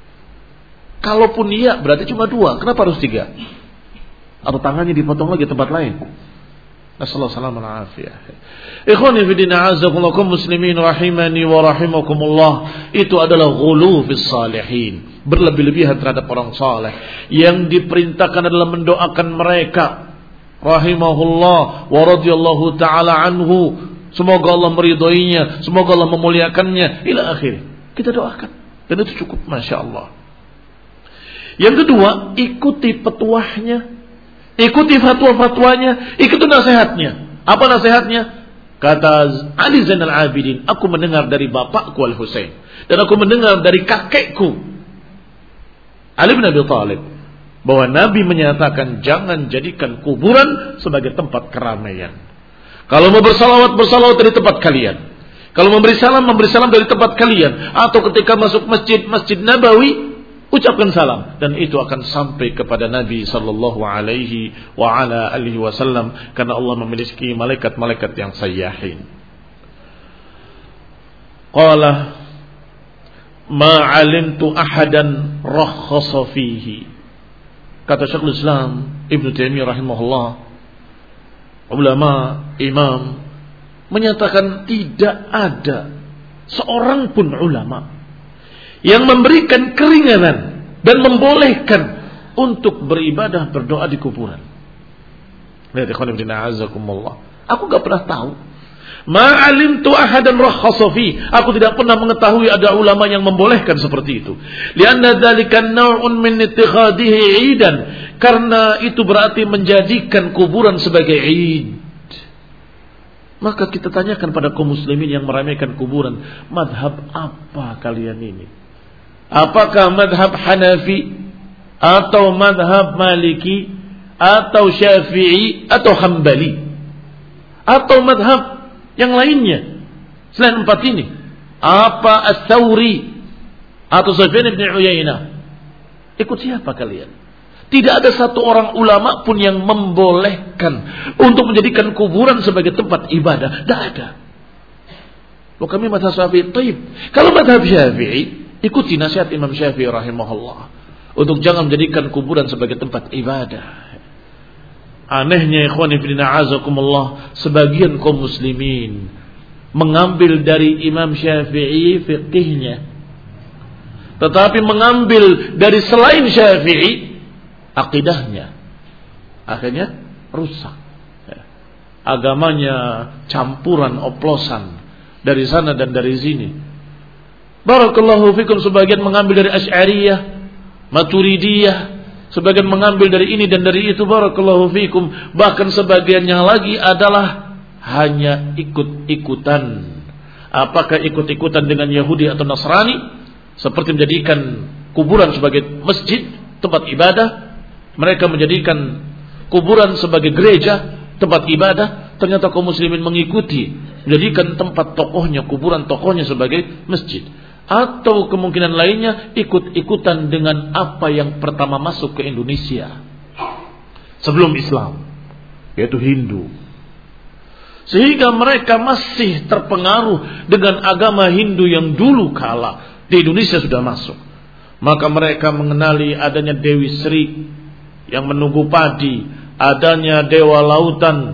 Kalaupun iya, berarti cuma dua. Kenapa harus tiga? Atau tangannya dipotong lagi tempat lain? Nasallahu salaman afiyah. Ikhwani fi din a'azzakumullah muslimin rahimani wa rahimakumullah. Itu adalah ghulu fis salihin, berlebih-lebihan terhadap orang saleh. Yang diperintahkan adalah mendoakan mereka rahimahullah wa radhiyallahu taala anhu semoga Allah meridhoinya, semoga Allah memuliakannya, ila akhir. Kita doakan, dan itu cukup, masya Allah. Yang kedua, ikuti petuahnya, ikuti fatwa-fatwanya, ikuti nasihatnya. Apa nasihatnya? Kata Ali Zainal Abidin, aku mendengar dari bapakku Al-Husain, dan aku mendengar dari kakekku Ali bin Abi Thalib, bahwa Nabi menyatakan jangan jadikan kuburan sebagai tempat keramaian. Kalau mau bersalawat, bersalawat dari tempat kalian. Kalau memberi salam, memberi salam dari tempat kalian. Atau ketika masuk masjid, Masjid Nabawi, ucapkan salam. Dan itu akan sampai kepada Nabi sallallahu alaihi wa ala alihi wasallam. Karena Allah memiliki malaikat-malaikat yang sayyahin. Qala ma alimtu ahadan rakhasa fihi. Kata Syekhul Islam Ibnu Taimiyah rahimahullah, ulama, imam, menyatakan tidak ada seorang pun ulama yang memberikan keringanan dan membolehkan untuk beribadah berdoa di kuburan. Lihat ikhwan fillah azakumullah. Aku enggak pernah tahu. Ma'alimtu ahadan rakhasa fi. Aku tidak pernah mengetahui ada ulama yang membolehkan seperti itu. Lianna dzalika naw'un min ittikhadihi 'idan. Karena itu berarti menjadikan kuburan sebagai 'id. Maka kita tanyakan pada kaum muslimin yang meramaikan kuburan, madhab apa kalian ini? Apakah madhab Hanafi atau madhab Maliki atau Syafi'i atau Hambali atau madhab yang lainnya selain empat ini? Apa Ats-Tsauri atau Sufyan bin Uyainah? Ikut siapa kalian? Tidak ada satu orang ulama pun yang membolehkan untuk menjadikan kuburan sebagai tempat ibadah. Tidak ada. Loh, kami mazhab Syafi'i. Taib. Kalau mazhab Syafi'i, ikuti nasihat Imam Syafi'i rahimahullah untuk jangan menjadikan kuburan sebagai tempat ibadah. Anehnya ikhwani fillah azakumullah, sebagian kaum muslimin mengambil dari Imam Syafi'i fiqihnya, tetapi mengambil dari selain Syafi'i akidahnya. Akhirnya rusak. Agamanya campuran, oplosan dari sana dan dari sini. Barakallahu fikum. Sebagian mengambil dari Asy'ariyah, Maturidiyah, sebagian mengambil dari ini dan dari itu. Barakallahu fikum. Bahkan sebagiannya lagi adalah hanya ikut-ikutan. Apakah ikut-ikutan dengan Yahudi atau Nasrani, seperti menjadikan kuburan sebagai masjid, tempat ibadah. Mereka menjadikan kuburan sebagai gereja, tempat ibadah. Ternyata kaum muslimin mengikuti, menjadikan tempat tokohnya, kuburan tokohnya sebagai masjid. Atau kemungkinan lainnya ikut-ikutan dengan apa yang pertama masuk ke Indonesia sebelum Islam, yaitu Hindu. Sehingga mereka masih terpengaruh dengan agama Hindu yang dulu kala di Indonesia sudah masuk. Maka mereka mengenali adanya Dewi Sri yang menunggu padi, adanya dewa lautan,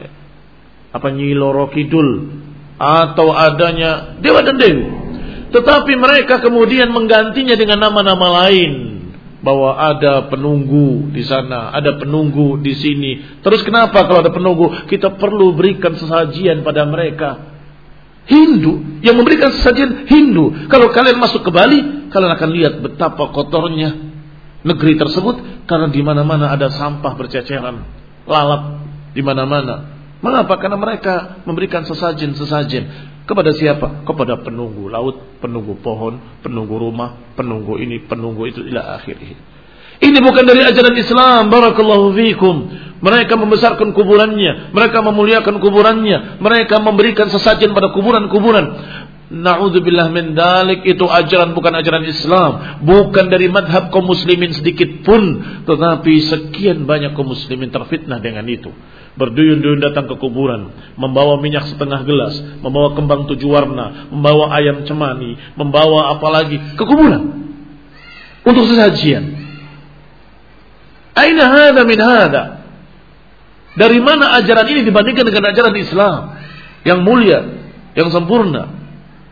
apa Nyi Loro Kidul, atau adanya dewa dan dewi. Tetapi mereka kemudian menggantinya dengan nama-nama lain, bahwa ada penunggu di sana, ada penunggu di sini. Terus kenapa kalau ada penunggu kita perlu berikan sesajian pada mereka? Hindu yang memberikan sesajian Hindu. Kalau kalian masuk ke Bali, kalian akan lihat betapa kotornya negeri tersebut, karena di mana-mana ada sampah berceceran, lalap di mana-mana. Mengapa? Karena mereka memberikan sesajen-sesajen kepada siapa? Kepada penunggu laut, penunggu pohon, penunggu rumah, penunggu ini, penunggu itu, ila akhirih. Ini bukan dari ajaran Islam. Barakallahu fiikum. Mereka membesarkan kuburannya, mereka memuliakan kuburannya, mereka memberikan sesajen pada kuburan-kuburan. Na'udzubillah min dalik. Itu ajaran bukan ajaran Islam, bukan dari madhab kaum muslimin sedikit pun. Tetapi sekian banyak kaum muslimin terfitnah dengan itu. Berduyun-duyun datang ke kuburan, membawa minyak setengah gelas, membawa kembang tujuh warna, membawa ayam cemani, membawa apa lagi ke kuburan untuk sesajian. Aina hada min hada? Dari mana ajaran ini dibandingkan dengan ajaran Islam yang mulia, yang sempurna?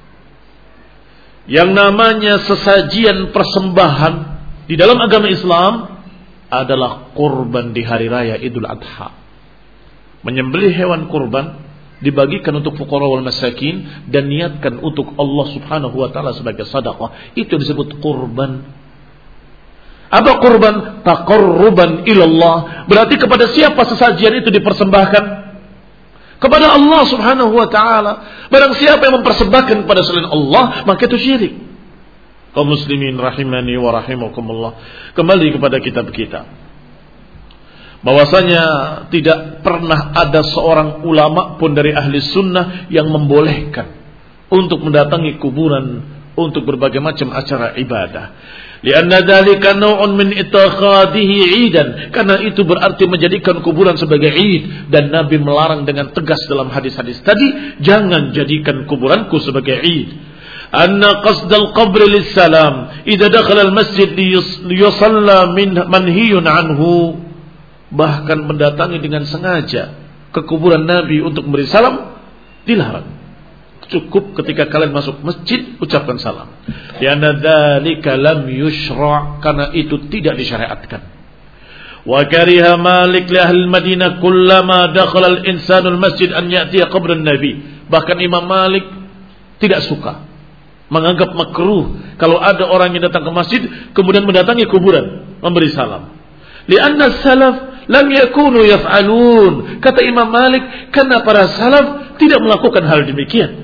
Yang namanya sesajian persembahan di dalam agama Islam adalah kurban di hari raya Idul Adha. Menyembelih hewan kurban dibagikan untuk fuqara wal masakin dan niatkan untuk Allah Subhanahu wa taala sebagai sedekah, itu disebut kurban. Apa kurban? Taqarruban ilallah. Berarti kepada siapa sesajian itu dipersembahkan? Kepada Allah Subhanahu wa taala. Barang siapa yang mempersembahkan kepada selain Allah, maka itu syirik. Kaum muslimin rahimani wa rahimakumullah. Kembali kepada kitab kita. Bahwasanya tidak pernah ada seorang ulama pun dari ahli sunnah yang membolehkan untuk mendatangi kuburan untuk berbagai macam acara ibadah. Lianna dzalika naw'un min ittakhadhihi 'idan, karena itu berarti menjadikan kuburan sebagai id, dan Nabi melarang dengan tegas dalam hadis-hadis tadi, jangan jadikan kuburanku sebagai id. Anna qasdal qabri lis-salam idza dakhala al-masjid liyusalla min manhiyun anhu. Bahkan mendatangi dengan sengaja ke kuburan Nabi untuk memberi salam dilarang. Cukup ketika kalian masuk masjid ucapkan salam. Lianna dzalika lam yushra', karena itu tidak disyariatkan. Wa kariha Malik li ahli Madinah kullama dakhala al-insanu al-masjid an ya'tiya qabran Nabi. Bahkan Imam Malik tidak suka, menganggap makruh kalau ada orang yang datang ke masjid kemudian mendatangi kuburan memberi salam. Lianna salaf lam yakunu yaf'alun. Kata Imam Malik, karena para salaf tidak melakukan hal demikian.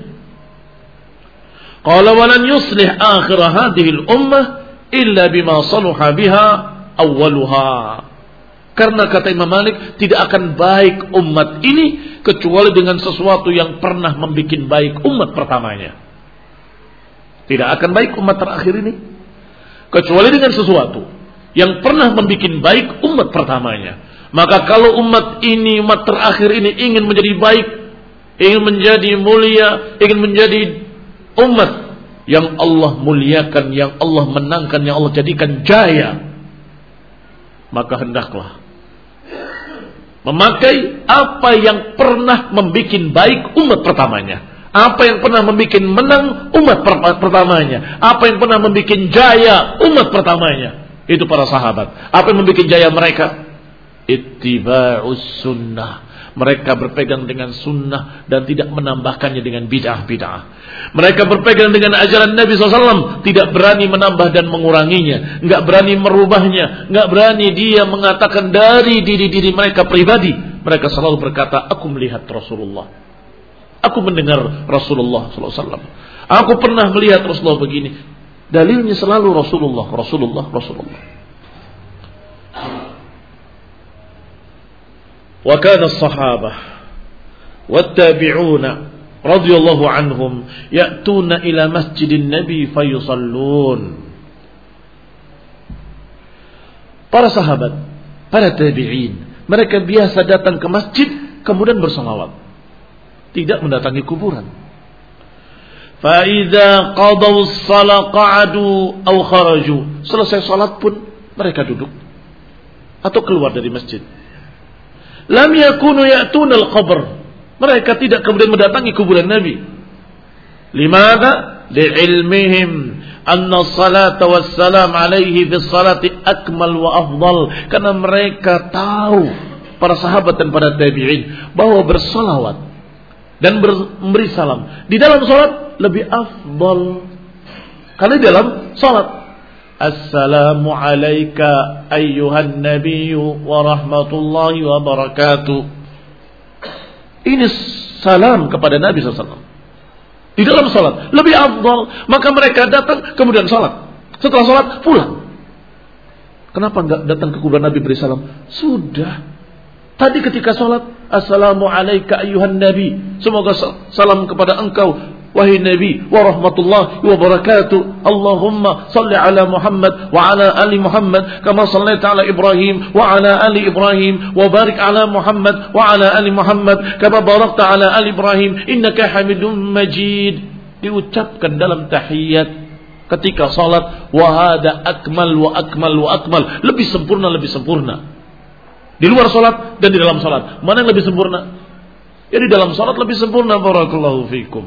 Qala walan yuslih akhir hadhihi al-ummah illa bima salaha biha awwaluha. Karena kata Imam Malik, tidak akan baik umat ini kecuali dengan sesuatu yang pernah membikin baik umat pertamanya. Tidak akan baik umat terakhir ini kecuali dengan sesuatu yang pernah membikin baik umat pertamanya. Maka kalau umat ini, umat terakhir ini ingin menjadi baik, ingin menjadi mulia, ingin menjadi umat yang Allah muliakan, yang Allah menangkan, yang Allah jadikan jaya, maka hendaklah memakai apa yang pernah membikin baik umat pertamanya, apa yang pernah membikin menang umat pertamanya, apa yang pernah membikin jaya umat pertamanya. Itu para sahabat. Apa yang membuat jaya mereka? Ittiba'us sunnah. Mereka berpegang dengan sunnah dan tidak menambahkannya dengan bid'ah-bid'ah. Mereka berpegang dengan ajaran Nabi shallallahu alaihi wasallam, tidak berani menambah dan menguranginya, enggak berani merubahnya, enggak berani dia mengatakan dari diri-diri mereka pribadi. Mereka selalu berkata, aku melihat Rasulullah, aku mendengar Rasulullah shallallahu alaihi wasallam, aku pernah melihat Rasulullah begini. Dalilnya selalu Rasulullah, Rasulullah, Rasulullah. Wa kana as-sahabah wat-tabi'una radhiyallahu anhum ya'tuna ila masjidin Nabi fayusallun. Para sahabat, para tabi'in, mereka biasa datang ke masjid kemudian bersalawat, tidak mendatangi kuburan. فَإِذَا قَضَوْا الصَّلَاةَ قَعَدُوا أَوْ خَرَجُوا. Selesai salat pun mereka duduk atau keluar dari masjid. لَمْ يَكُونُوا يَأْتُونَ الْقَبْرِ. Mereka tidak kemudian mendatangi kuburan Nabi. لِمَاذَا؟ لِعِلْمِهِمْ أَنَّ الصَّلَاةَ وَالسَّلَامَ عَلَيْهِ فِي الصَّلَاةِ أَكْمَلُ وَأَفْضَلُ. Karena mereka tahu, para sahabat dan para tabi'in, bahwa bersalawat dan memberi salam di dalam salat lebih afdal. Karena di dalam salat, assalamu alayka ayyuhan nabiyyu wa rahmatullahi wa barakatuh. Ini salam kepada Nabi shallallahu alaihi wasallam di dalam salat lebih afdal. Maka mereka datang kemudian salat, setelah salat pulang. Kenapa enggak datang ke kuburan Nabi beri salam? Sudah tadi ketika salat, assalamu alayka ayyuhan nabi, semoga salam kepada engkau wahai Nabi, wa rahmatullahi wa barakatuh. Allahumma salli ala Muhammad wa ala ali Muhammad kama sallaita ala Ibrahim wa ala ali Ibrahim, wa barik ala Muhammad wa ala ali Muhammad kama barakta ala ali Ibrahim innaka Hamidum Majid. Diucapkan dalam tahiyat ketika salat, wa hada akmal wa akmal wa akmal, lebih sempurna, lebih sempurna. Di luar salat dan di dalam salat, mana yang lebih sempurna? Ya di dalam salat lebih sempurna. Barakallahu fikum.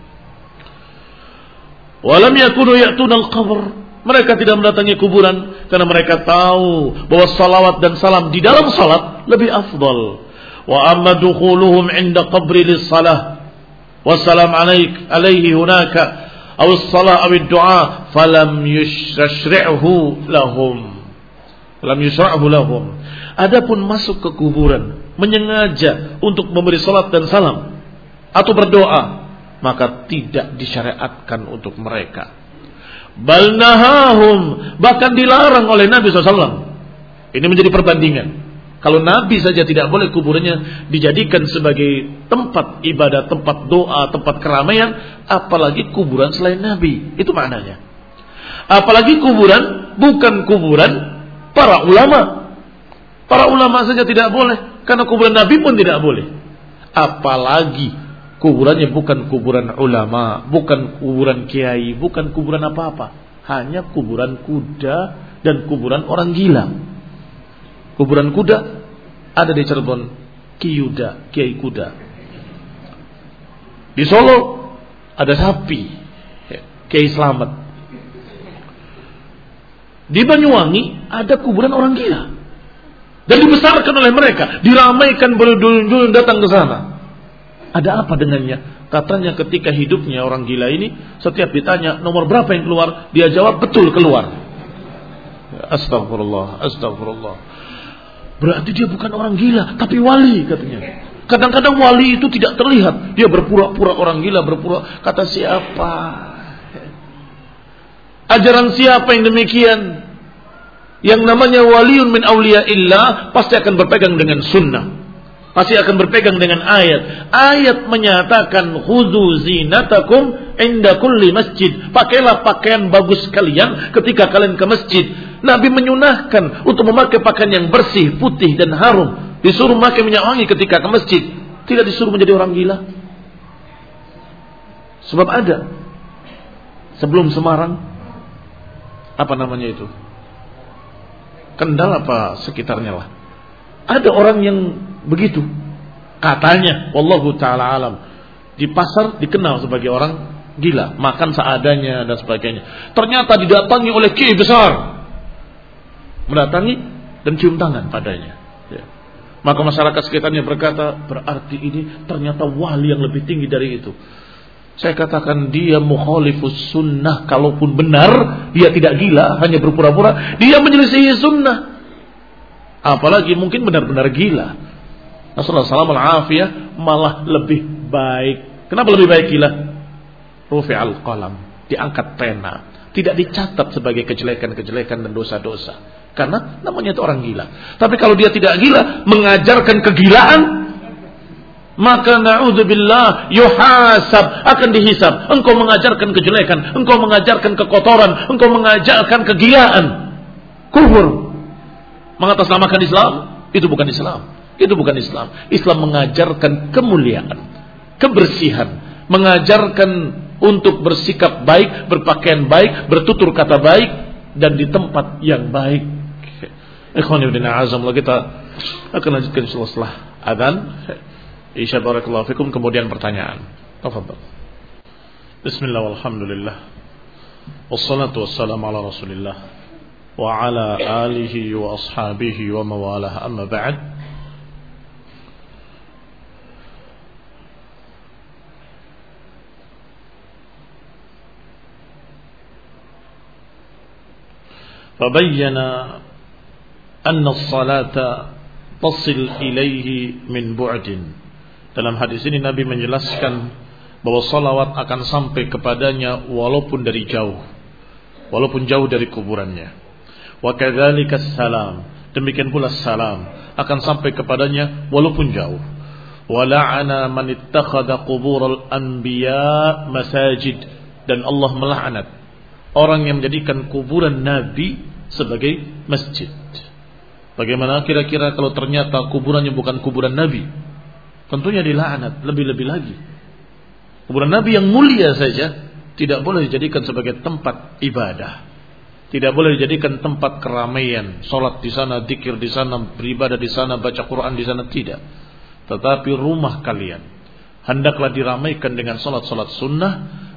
Walam yakunu ya'tuna al-qabr. Mereka tidak mendatangi kuburan karena mereka tahu bahwa salawat dan salam di dalam salat lebih afdal. Wa amma dukhuluhum 'inda qabri lis-salah wassalam 'alaik 'alaihi hunaka aw as-salah aw ad-du'a falam yushri'hu lahum. Falam yushra'hu lahum. Adapun masuk ke kuburan menyengaja untuk memberi salat dan salam atau berdoa, maka tidak disyariatkan untuk mereka. Bal nahahum, bahkan dilarang oleh Nabi shallallahu alaihi wasallam. Ini menjadi perbandingan. Kalau Nabi saja tidak boleh kuburannya dijadikan sebagai tempat ibadah, tempat doa, tempat keramaian, apalagi kuburan selain Nabi. Itu maknanya. Apalagi kuburan bukan kuburan para ulama. Para ulama saja tidak boleh, karena kuburan Nabi pun tidak boleh. Apalagi kuburannya bukan kuburan ulama, bukan kuburan kiai, bukan kuburan apa-apa. Hanya kuburan kuda dan kuburan orang gila. Kuburan kuda ada di Cirebon, Ki Yuda, Kiai Kuda. Di Solo ada sapi, Kiai Slamet. Di Banyuwangi ada kuburan orang gila. Dan dibesarkan oleh mereka, diramaikan berduyun-duyun datang ke sana. Ada apa dengannya? Katanya ketika hidupnya orang gila ini, setiap ditanya nomor berapa yang keluar, dia jawab betul keluar. Astagfirullah, astagfirullah. Berarti dia bukan orang gila, tapi wali katanya. Kadang-kadang wali itu tidak terlihat, dia berpura-pura orang gila, berpura. Kata siapa? Ajaran siapa yang demikian? Yang namanya waliun min awliyaillah pasti akan berpegang dengan sunnah, pasti akan berpegang dengan ayat. Ayat menyatakan khudzu zinatakum inda kulli masjid. Pakailah pakaian bagus kalian ketika kalian ke masjid. Nabi menyunahkan untuk memakai pakaian yang bersih, putih dan harum. Disuruh memakai minyak wangi ketika ke masjid. Tidak disuruh menjadi orang gila. Sebab ada sebelum Semarang, apa namanya itu, Kendal apa sekitarnya lah, ada orang yang begitu katanya, wallahu ta'ala alam, di pasar dikenal sebagai orang gila, makan seadanya dan sebagainya. Ternyata didatangi oleh kiai besar, mendatangi dan cium tangan padanya, ya. Maka masyarakat sekitarnya berkata, berarti ini ternyata wali yang lebih tinggi dari itu. Saya katakan dia mukhalifus sunnah. Kalaupun benar dia tidak gila, hanya berpura-pura, dia menyelisihi sunnah. Apalagi mungkin benar-benar gila. Rasulullah sallallahu alaihi wasallam malah lebih baik. Kenapa lebih baik gila? Rufi'al qalam, diangkat pena, tidak dicatat sebagai kejelekan-kejelekan dan dosa-dosa, karena namanya itu orang gila. Tapi kalau dia tidak gila, mengajarkan kegilaan, maka na'udzubillah yuhasab, akan dihisab. Engkau mengajarkan kejelekan, engkau mengajarkan kekotoran, engkau mengajarkan kegilaan, kufur, mengatasnamakan Islam. Itu bukan Islam. Itu bukan Islam. Islam mengajarkan kemuliaan, kebersihan, mengajarkan untuk bersikap baik, berpakaian baik, bertutur kata baik, dan di tempat yang baik. Ikhwani fillah, azamullah, kita akan lanjutkan setelah adzan. Isya barakallahu fikum, kemudian pertanyaan. Tafadhal. Bismillah walhamdulillah. Wassalatu wassalamu ala Rasulillah wa ala alihi wa ashabihi wa mawalah, amma ba'd. Fabayyana anna as-salata tasil ilaihi min bu'din. Dalam hadis ini Nabi menjelaskan bahwa salawat akan sampai kepadanya walaupun dari jauh, walaupun jauh dari kuburannya. Wa kadzalika salam, demikian pula salam akan sampai kepadanya walaupun jauh. Wa la'ana man ittakhadha qubural anbiya masajid, dan Allah melaknat orang yang menjadikan kuburan Nabi sebagai masjid. Bagaimana kira-kira kalau ternyata kuburannya bukan kuburan Nabi? Tentunya dilaknat, lebih-lebih lagi. Kuburan Nabi yang mulia saja tidak boleh dijadikan sebagai tempat ibadah, tidak boleh dijadikan tempat keramaian, salat di sana, zikir di sana, beribadah di sana, baca Quran di sana, tidak. Tetapi rumah kalian hendaklah diramaikan dengan salat-salat sunnah,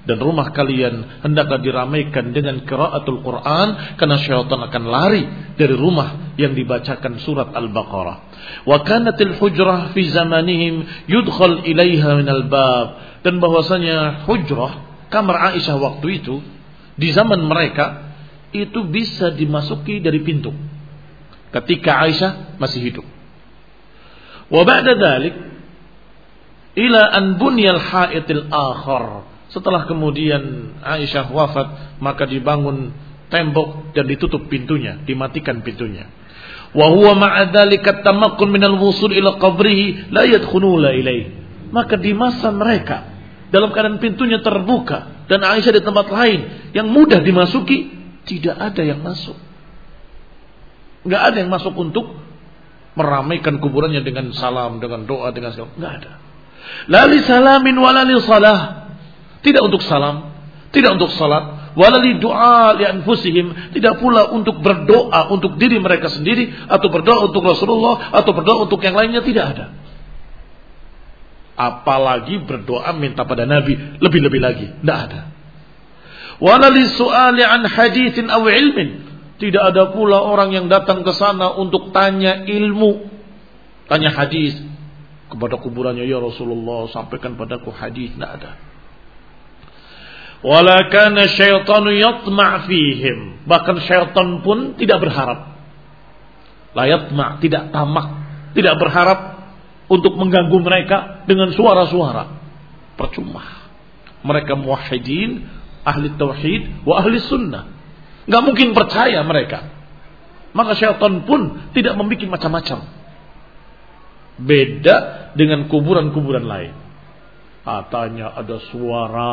Dan rumah kalian hendaklah diramaikan dengan qiraatul Quran, karena syaitan akan lari dari rumah yang dibacakan surat Al-Baqarah. Wa kanatil hujrah fi zamanihim yudkhal ilaiha minal bab. Dan bahwasanya hujrah, kamar Aisyah waktu itu di zaman mereka itu bisa dimasuki dari pintu ketika Aisyah masih hidup. Wa ba'da dzalik ila an bunyal ha'itil akhar. Setelah kemudian Aisyah wafat, maka dibangun tembok dan ditutup pintunya, dimatikan pintunya. Wa huwa ma'a dzalika tamakkun minal wusul ila qabrihi la yadkhuluna ilaihi. Maka di masa mereka dalam keadaan pintunya terbuka dan Aisyah di tempat lain yang mudah dimasuki, tidak ada yang masuk. Enggak ada yang masuk untuk meramaikan kuburannya dengan salam, dengan doa, dengan segala, enggak ada. La li salamin wala li salah. Tidak untuk salam, tidak untuk salat, wala li du'a li anfusihim, tidak pula untuk berdoa untuk diri mereka sendiri, atau berdoa untuk Rasulullah, atau berdoa untuk yang lainnya, tidak ada. Apalagi berdoa minta pada Nabi, lebih-lebih lagi, tidak ada. Wala li su'ali an haditsin aw ilmin, tidak ada pula orang yang datang ke sana untuk tanya ilmu, tanya hadis kepada kuburannya, ya Rasulullah sampaikan padaku hadis, tidak ada. Wala kana syaitanu yatma' fihim, bahkan syaitan pun tidak berharap. La yatma', tidak tamak, tidak berharap untuk mengganggu mereka dengan suara-suara. Percuma. Mereka muwahhidin, ahli tauhid wa ahli sunnah. Enggak mungkin percaya mereka. Maka syaitan pun tidak membuat macam-macam. Beda dengan kuburan-kuburan lain. Katanya ada suara.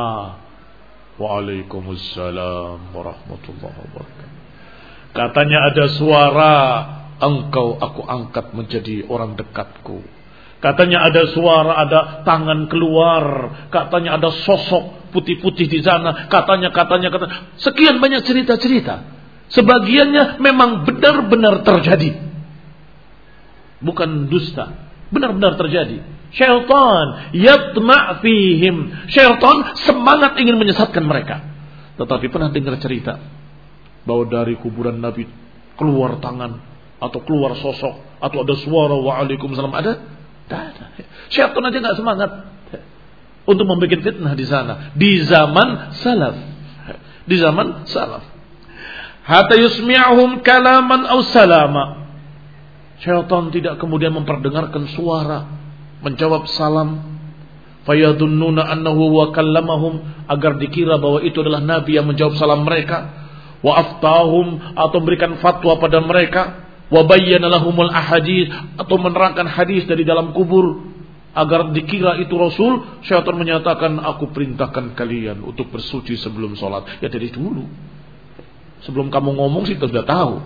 Waalaikumsalam warahmatullahi wabarakatuh. Katanya ada suara, engkau aku angkat menjadi orang dekatku. Katanya ada suara, ada tangan keluar. Katanya ada sosok putih-putih di sana. Katanya, katanya, katanya. Sekian banyak cerita-cerita. Sebagiannya memang benar-benar terjadi. Bukan dusta. Benar-benar terjadi. Syaitan yatma' fihim. Syaitan semangat ingin menyesatkan mereka. Tetapi pernah dengar cerita bahwa dari kuburan Nabi keluar tangan atau keluar sosok atau ada suara waalaikumsalam, ada? Tidak ada. Syaitan aja nggak semangat untuk membuat fitnah di sana. Di zaman salaf. Di zaman salaf. Hatta yusmi'ahum kalaman aw salama. Syaitan tidak kemudian memperdengarkan suara, menjawab salam, fayadunnuna annahu wa kallamahum, agar dikira bahwa itu adalah Nabi yang menjawab salam mereka, wa aftahum, atau memberikan fatwa pada mereka, wa bayyana lahumul ahadits, atau menerangkan hadis dari dalam kubur agar dikira itu Rasul. Syaitan menyatakan, aku perintahkan kalian untuk bersuci sebelum sholat. Ya dari dulu, sebelum kamu ngomong sih sudah tahu.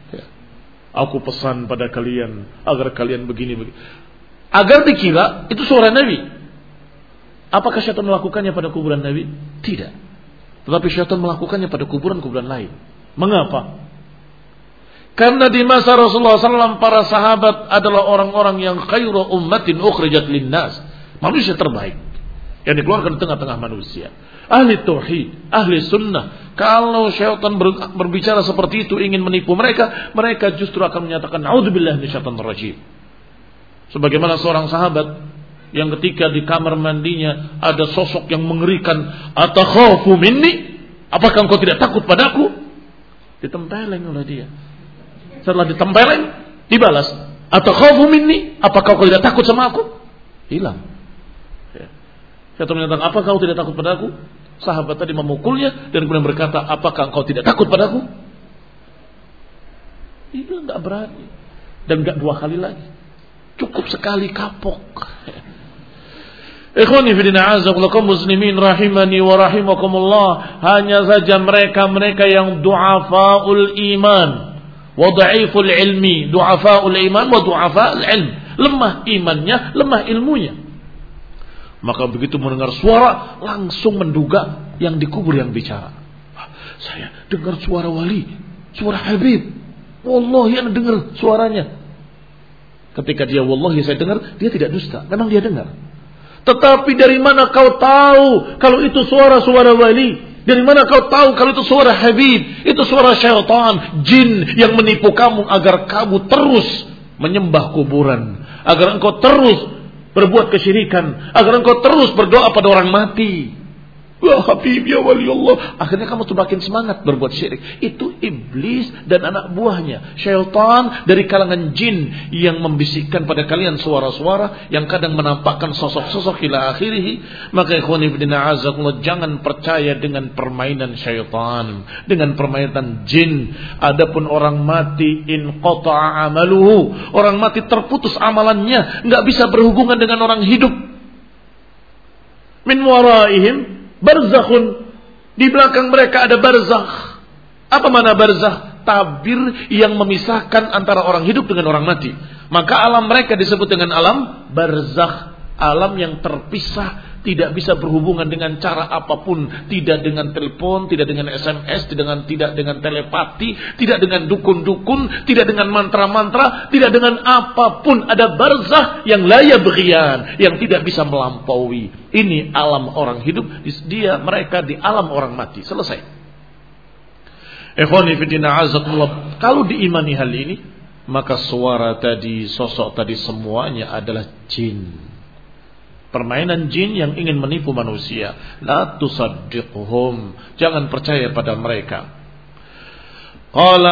Aku pesan pada kalian agar kalian begini-begini, agar dikira itu suara Nabi. Apakah syaitan melakukannya pada kuburan Nabi? Tidak. Tetapi syaitan melakukannya pada kuburan-kuburan lain. Mengapa? Karena di masa Rasulullah shallallahu alaihi wasallam para sahabat adalah orang-orang yang khairu ummatin ukhrijat linnas, manusia terbaik yang dikeluarkan di tengah-tengah manusia. Ahli tauhid, ahli sunnah. Kalau syaitan ber, berbicara seperti itu ingin menipu mereka, mereka justru akan menyatakan a'udzubillahi minasyaitonir rajim. Sebagaimana seorang sahabat yang ketika di kamar mandinya ada sosok yang mengerikan, atakhafu minni, apakah engkau tidak takut padaku? Ditempeleng oleh dia. Setelah ditempeleng, dibalas, atakhafu minni, apakah engkau tidak takut sama aku? Hilang. Syaitan menyatakan, apakah kau tidak takut padaku? Sahabat tadi memukulnya dan kemudian berkata, apakah engkau tidak takut padaku? Dia bilang enggak berani. Dan enggak dua kali lagi. Cukup sekali kapok. Ikhwani fillah azakumullah muslimin rahimani wa rahimakumullah. Hanya saja mereka-mereka yang du'afaul iman wa dha'iful ilmi. Du'afaul iman wa du'afaul ilm. Lemah imannya, lemah ilmunya. Maka begitu mendengar suara, langsung menduga yang dikubur yang bicara. Saya dengar suara wali, suara Habib. Wallahi ana dengar suaranya. Ketika dia wallahi saya dengar, dia tidak dusta. Memang dia dengar. Tetapi dari mana kau tahu kalau itu suara-suara wali? Dari mana kau tahu kalau itu suara Habib? Itu suara syaitan, jin yang menipu kamu agar kamu terus menyembah kuburan, agar engkau terus berbuat kesyirikan, agar engkau terus berdoa pada orang mati. Ya Habib, ya wali Allah. Akhirnya kamu semakin semangat berbuat syirik. Itu iblis dan anak buahnya, syaitan dari kalangan jin yang membisikkan pada kalian suara-suara yang kadang menampakkan sosok-sosok ila akhirih. Maka ikhwani fillah azakumullah, jangan percaya dengan permainan syaitan, dengan permainan jin. Adapun orang mati in qata'a amaluhu, orang mati terputus amalannya, enggak bisa berhubungan dengan orang hidup. Min waraihim barzakhun, di belakang mereka ada barzakh. Apa makna barzakh? Tabir yang memisahkan antara orang hidup dengan orang mati. Maka alam mereka disebut dengan alam barzakh, alam yang terpisah, tidak bisa berhubungan dengan cara apapun, tidak dengan telepon, tidak dengan S M S, tidak dengan tidak dengan telepati, tidak dengan dukun-dukun, tidak dengan mantra-mantra, tidak dengan apapun. Ada barzakh yang la yabghiyan, yang tidak bisa melampaui. Ini alam orang hidup, dia mereka di alam orang mati. Selesai. Ikhwani fillah azakumullah, kalau diimani hal ini, maka suara tadi, sosok tadi semuanya adalah jin. Permainan jin yang ingin menipu manusia. La tusaddiquhum, jangan percaya pada mereka. Qala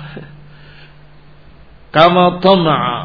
kama tama'a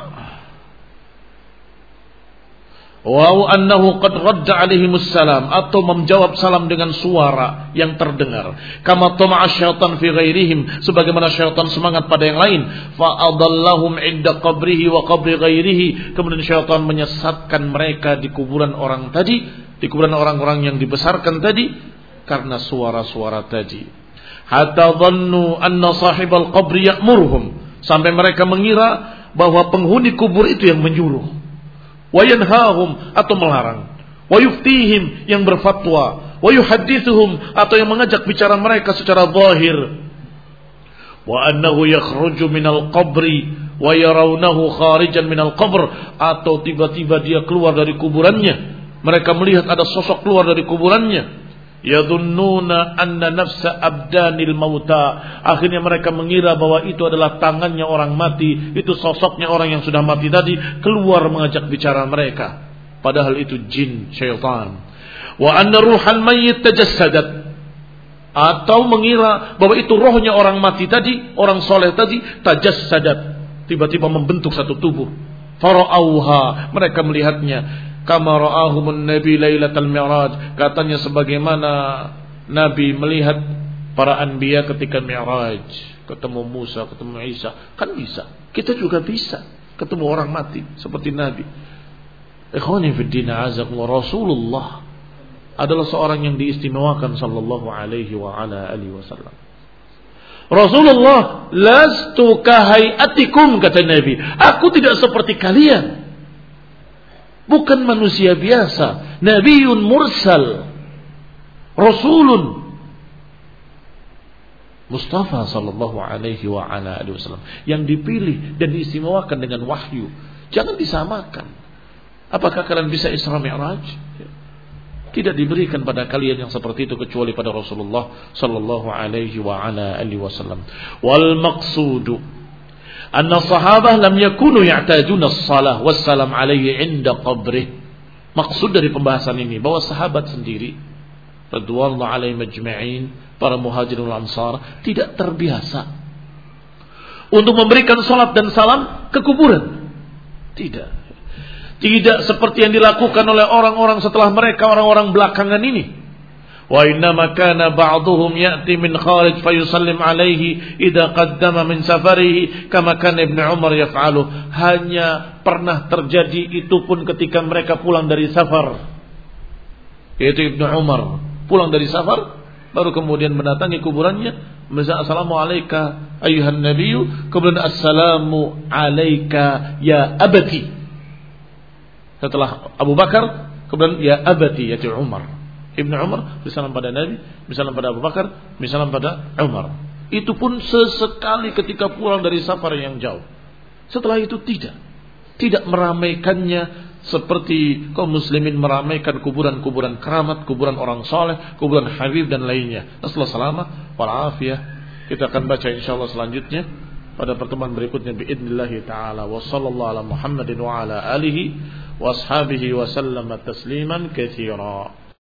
wa annahu qad radda alaihimus salam, atau menjawab salam dengan suara yang terdengar. Kama tama'a syaitan fi ghairihim, sebagaimana syaitan semangat pada yang lain. Fa adallahum inda qabrihi wa qabri ghairihi, kemudian syaitan menyesatkan mereka di kuburan orang tadi, di kuburan orang-orang yang dibesarkan tadi, karena suara-suara tadi. Hatta dhannu anna sahibal qabri ya'murhum, sampai mereka mengira bahwa penghuni kubur itu yang menyuruh. Wa yanhahum, atau melarang. Wa yuftihim, yang berfatwa. Wa yuhaddithuhum, atau yang mengajak bicara mereka secara zahir. Wa annahu yakhruju minal qabri wa yarawnahu kharijan minal qabr, atau tiba-tiba dia keluar dari kuburannya, mereka melihat ada sosok keluar dari kuburannya. Yadhunnuna anna nafsa abdanil mauta, akhirnya mereka mengira bahwa itu adalah tangannya orang mati, itu sosoknya orang yang sudah mati tadi keluar mengajak bicara mereka, padahal itu jin, syaitan. Wa anna ruhal mayyit tajassadat, atau mengira bahwa itu rohnya orang mati tadi, orang soleh tadi, tajassadat, tiba-tiba membentuk satu tubuh. Fara'auha, mereka melihatnya. Kama ra'ahumun nabi lailatal mi'raj, katanya sebagaimana Nabi melihat para anbiya ketika mi'raj, ketemu Musa, ketemu Isa. Kan bisa, kita juga bisa ketemu orang mati seperti Nabi. Ikhwani fid din azakumullah, Rasulullah adalah seorang yang diistimewakan sallallahu alaihi wa ala alihi wasallam. Rasulullah, lastu kahayatikum, kata Nabi, aku tidak seperti kalian. Bukan manusia biasa, Nabiun mursal, Rasulun Mustafa sallallahu alaihi wa ala alihi wasallam, yang dipilih dan diistimewakan dengan wahyu. Jangan disamakan. Apakah kalian bisa Isra Mi'raj? Tidak diberikan pada kalian yang seperti itu kecuali pada Rasulullah sallallahu alaihi wa ala alihi wasallam. Wal maqsudu anna sahabah lam yakunu ya'taduna as-salah wassalam alaihi inda qabrih. Maksud dari pembahasan ini bahwa sahabat sendiri radhiyallahu alaihim ajma'in, para muhajirun wal ansar, tidak terbiasa untuk memberikan salat dan salam ke kuburan. Tidak. Tidak seperti yang dilakukan oleh orang-orang setelah mereka, orang-orang belakangan ini. Wa innama kana ba'dhum ya'ti min kharij fayusallim alaihi idza qaddama min safarihi kama kana Ibnu Umar yaf'alu. Hanya pernah terjadi itu pun ketika mereka pulang dari safar, yaitu Ibnu Umar pulang dari safar baru kemudian mendatangi kuburannya, misalnya assalamu alayka ayuhan nabiyyu, kemudian assalamu alayka ya abati. Setelah Abu Bakar kemudian ya abati, yaitu Umar. Ibnu Umar bersalam pada Nabi, bersalam pada Abu Bakar, bersalam pada Umar. Itu pun sesekali ketika pulang dari safar yang jauh. Setelah itu tidak, tidak meramaikannya seperti kaum muslimin meramaikan kuburan-kuburan keramat, kuburan orang soleh, kuburan habib dan lainnya. Nasallahu salamah wal afiyah. Kita akan baca insyaallah selanjutnya pada pertemuan berikutnya biidznillah taala. Wa sallallahu ala Muhammadin wa ala alihi wa ashabihi wa sallama tasliman katsira.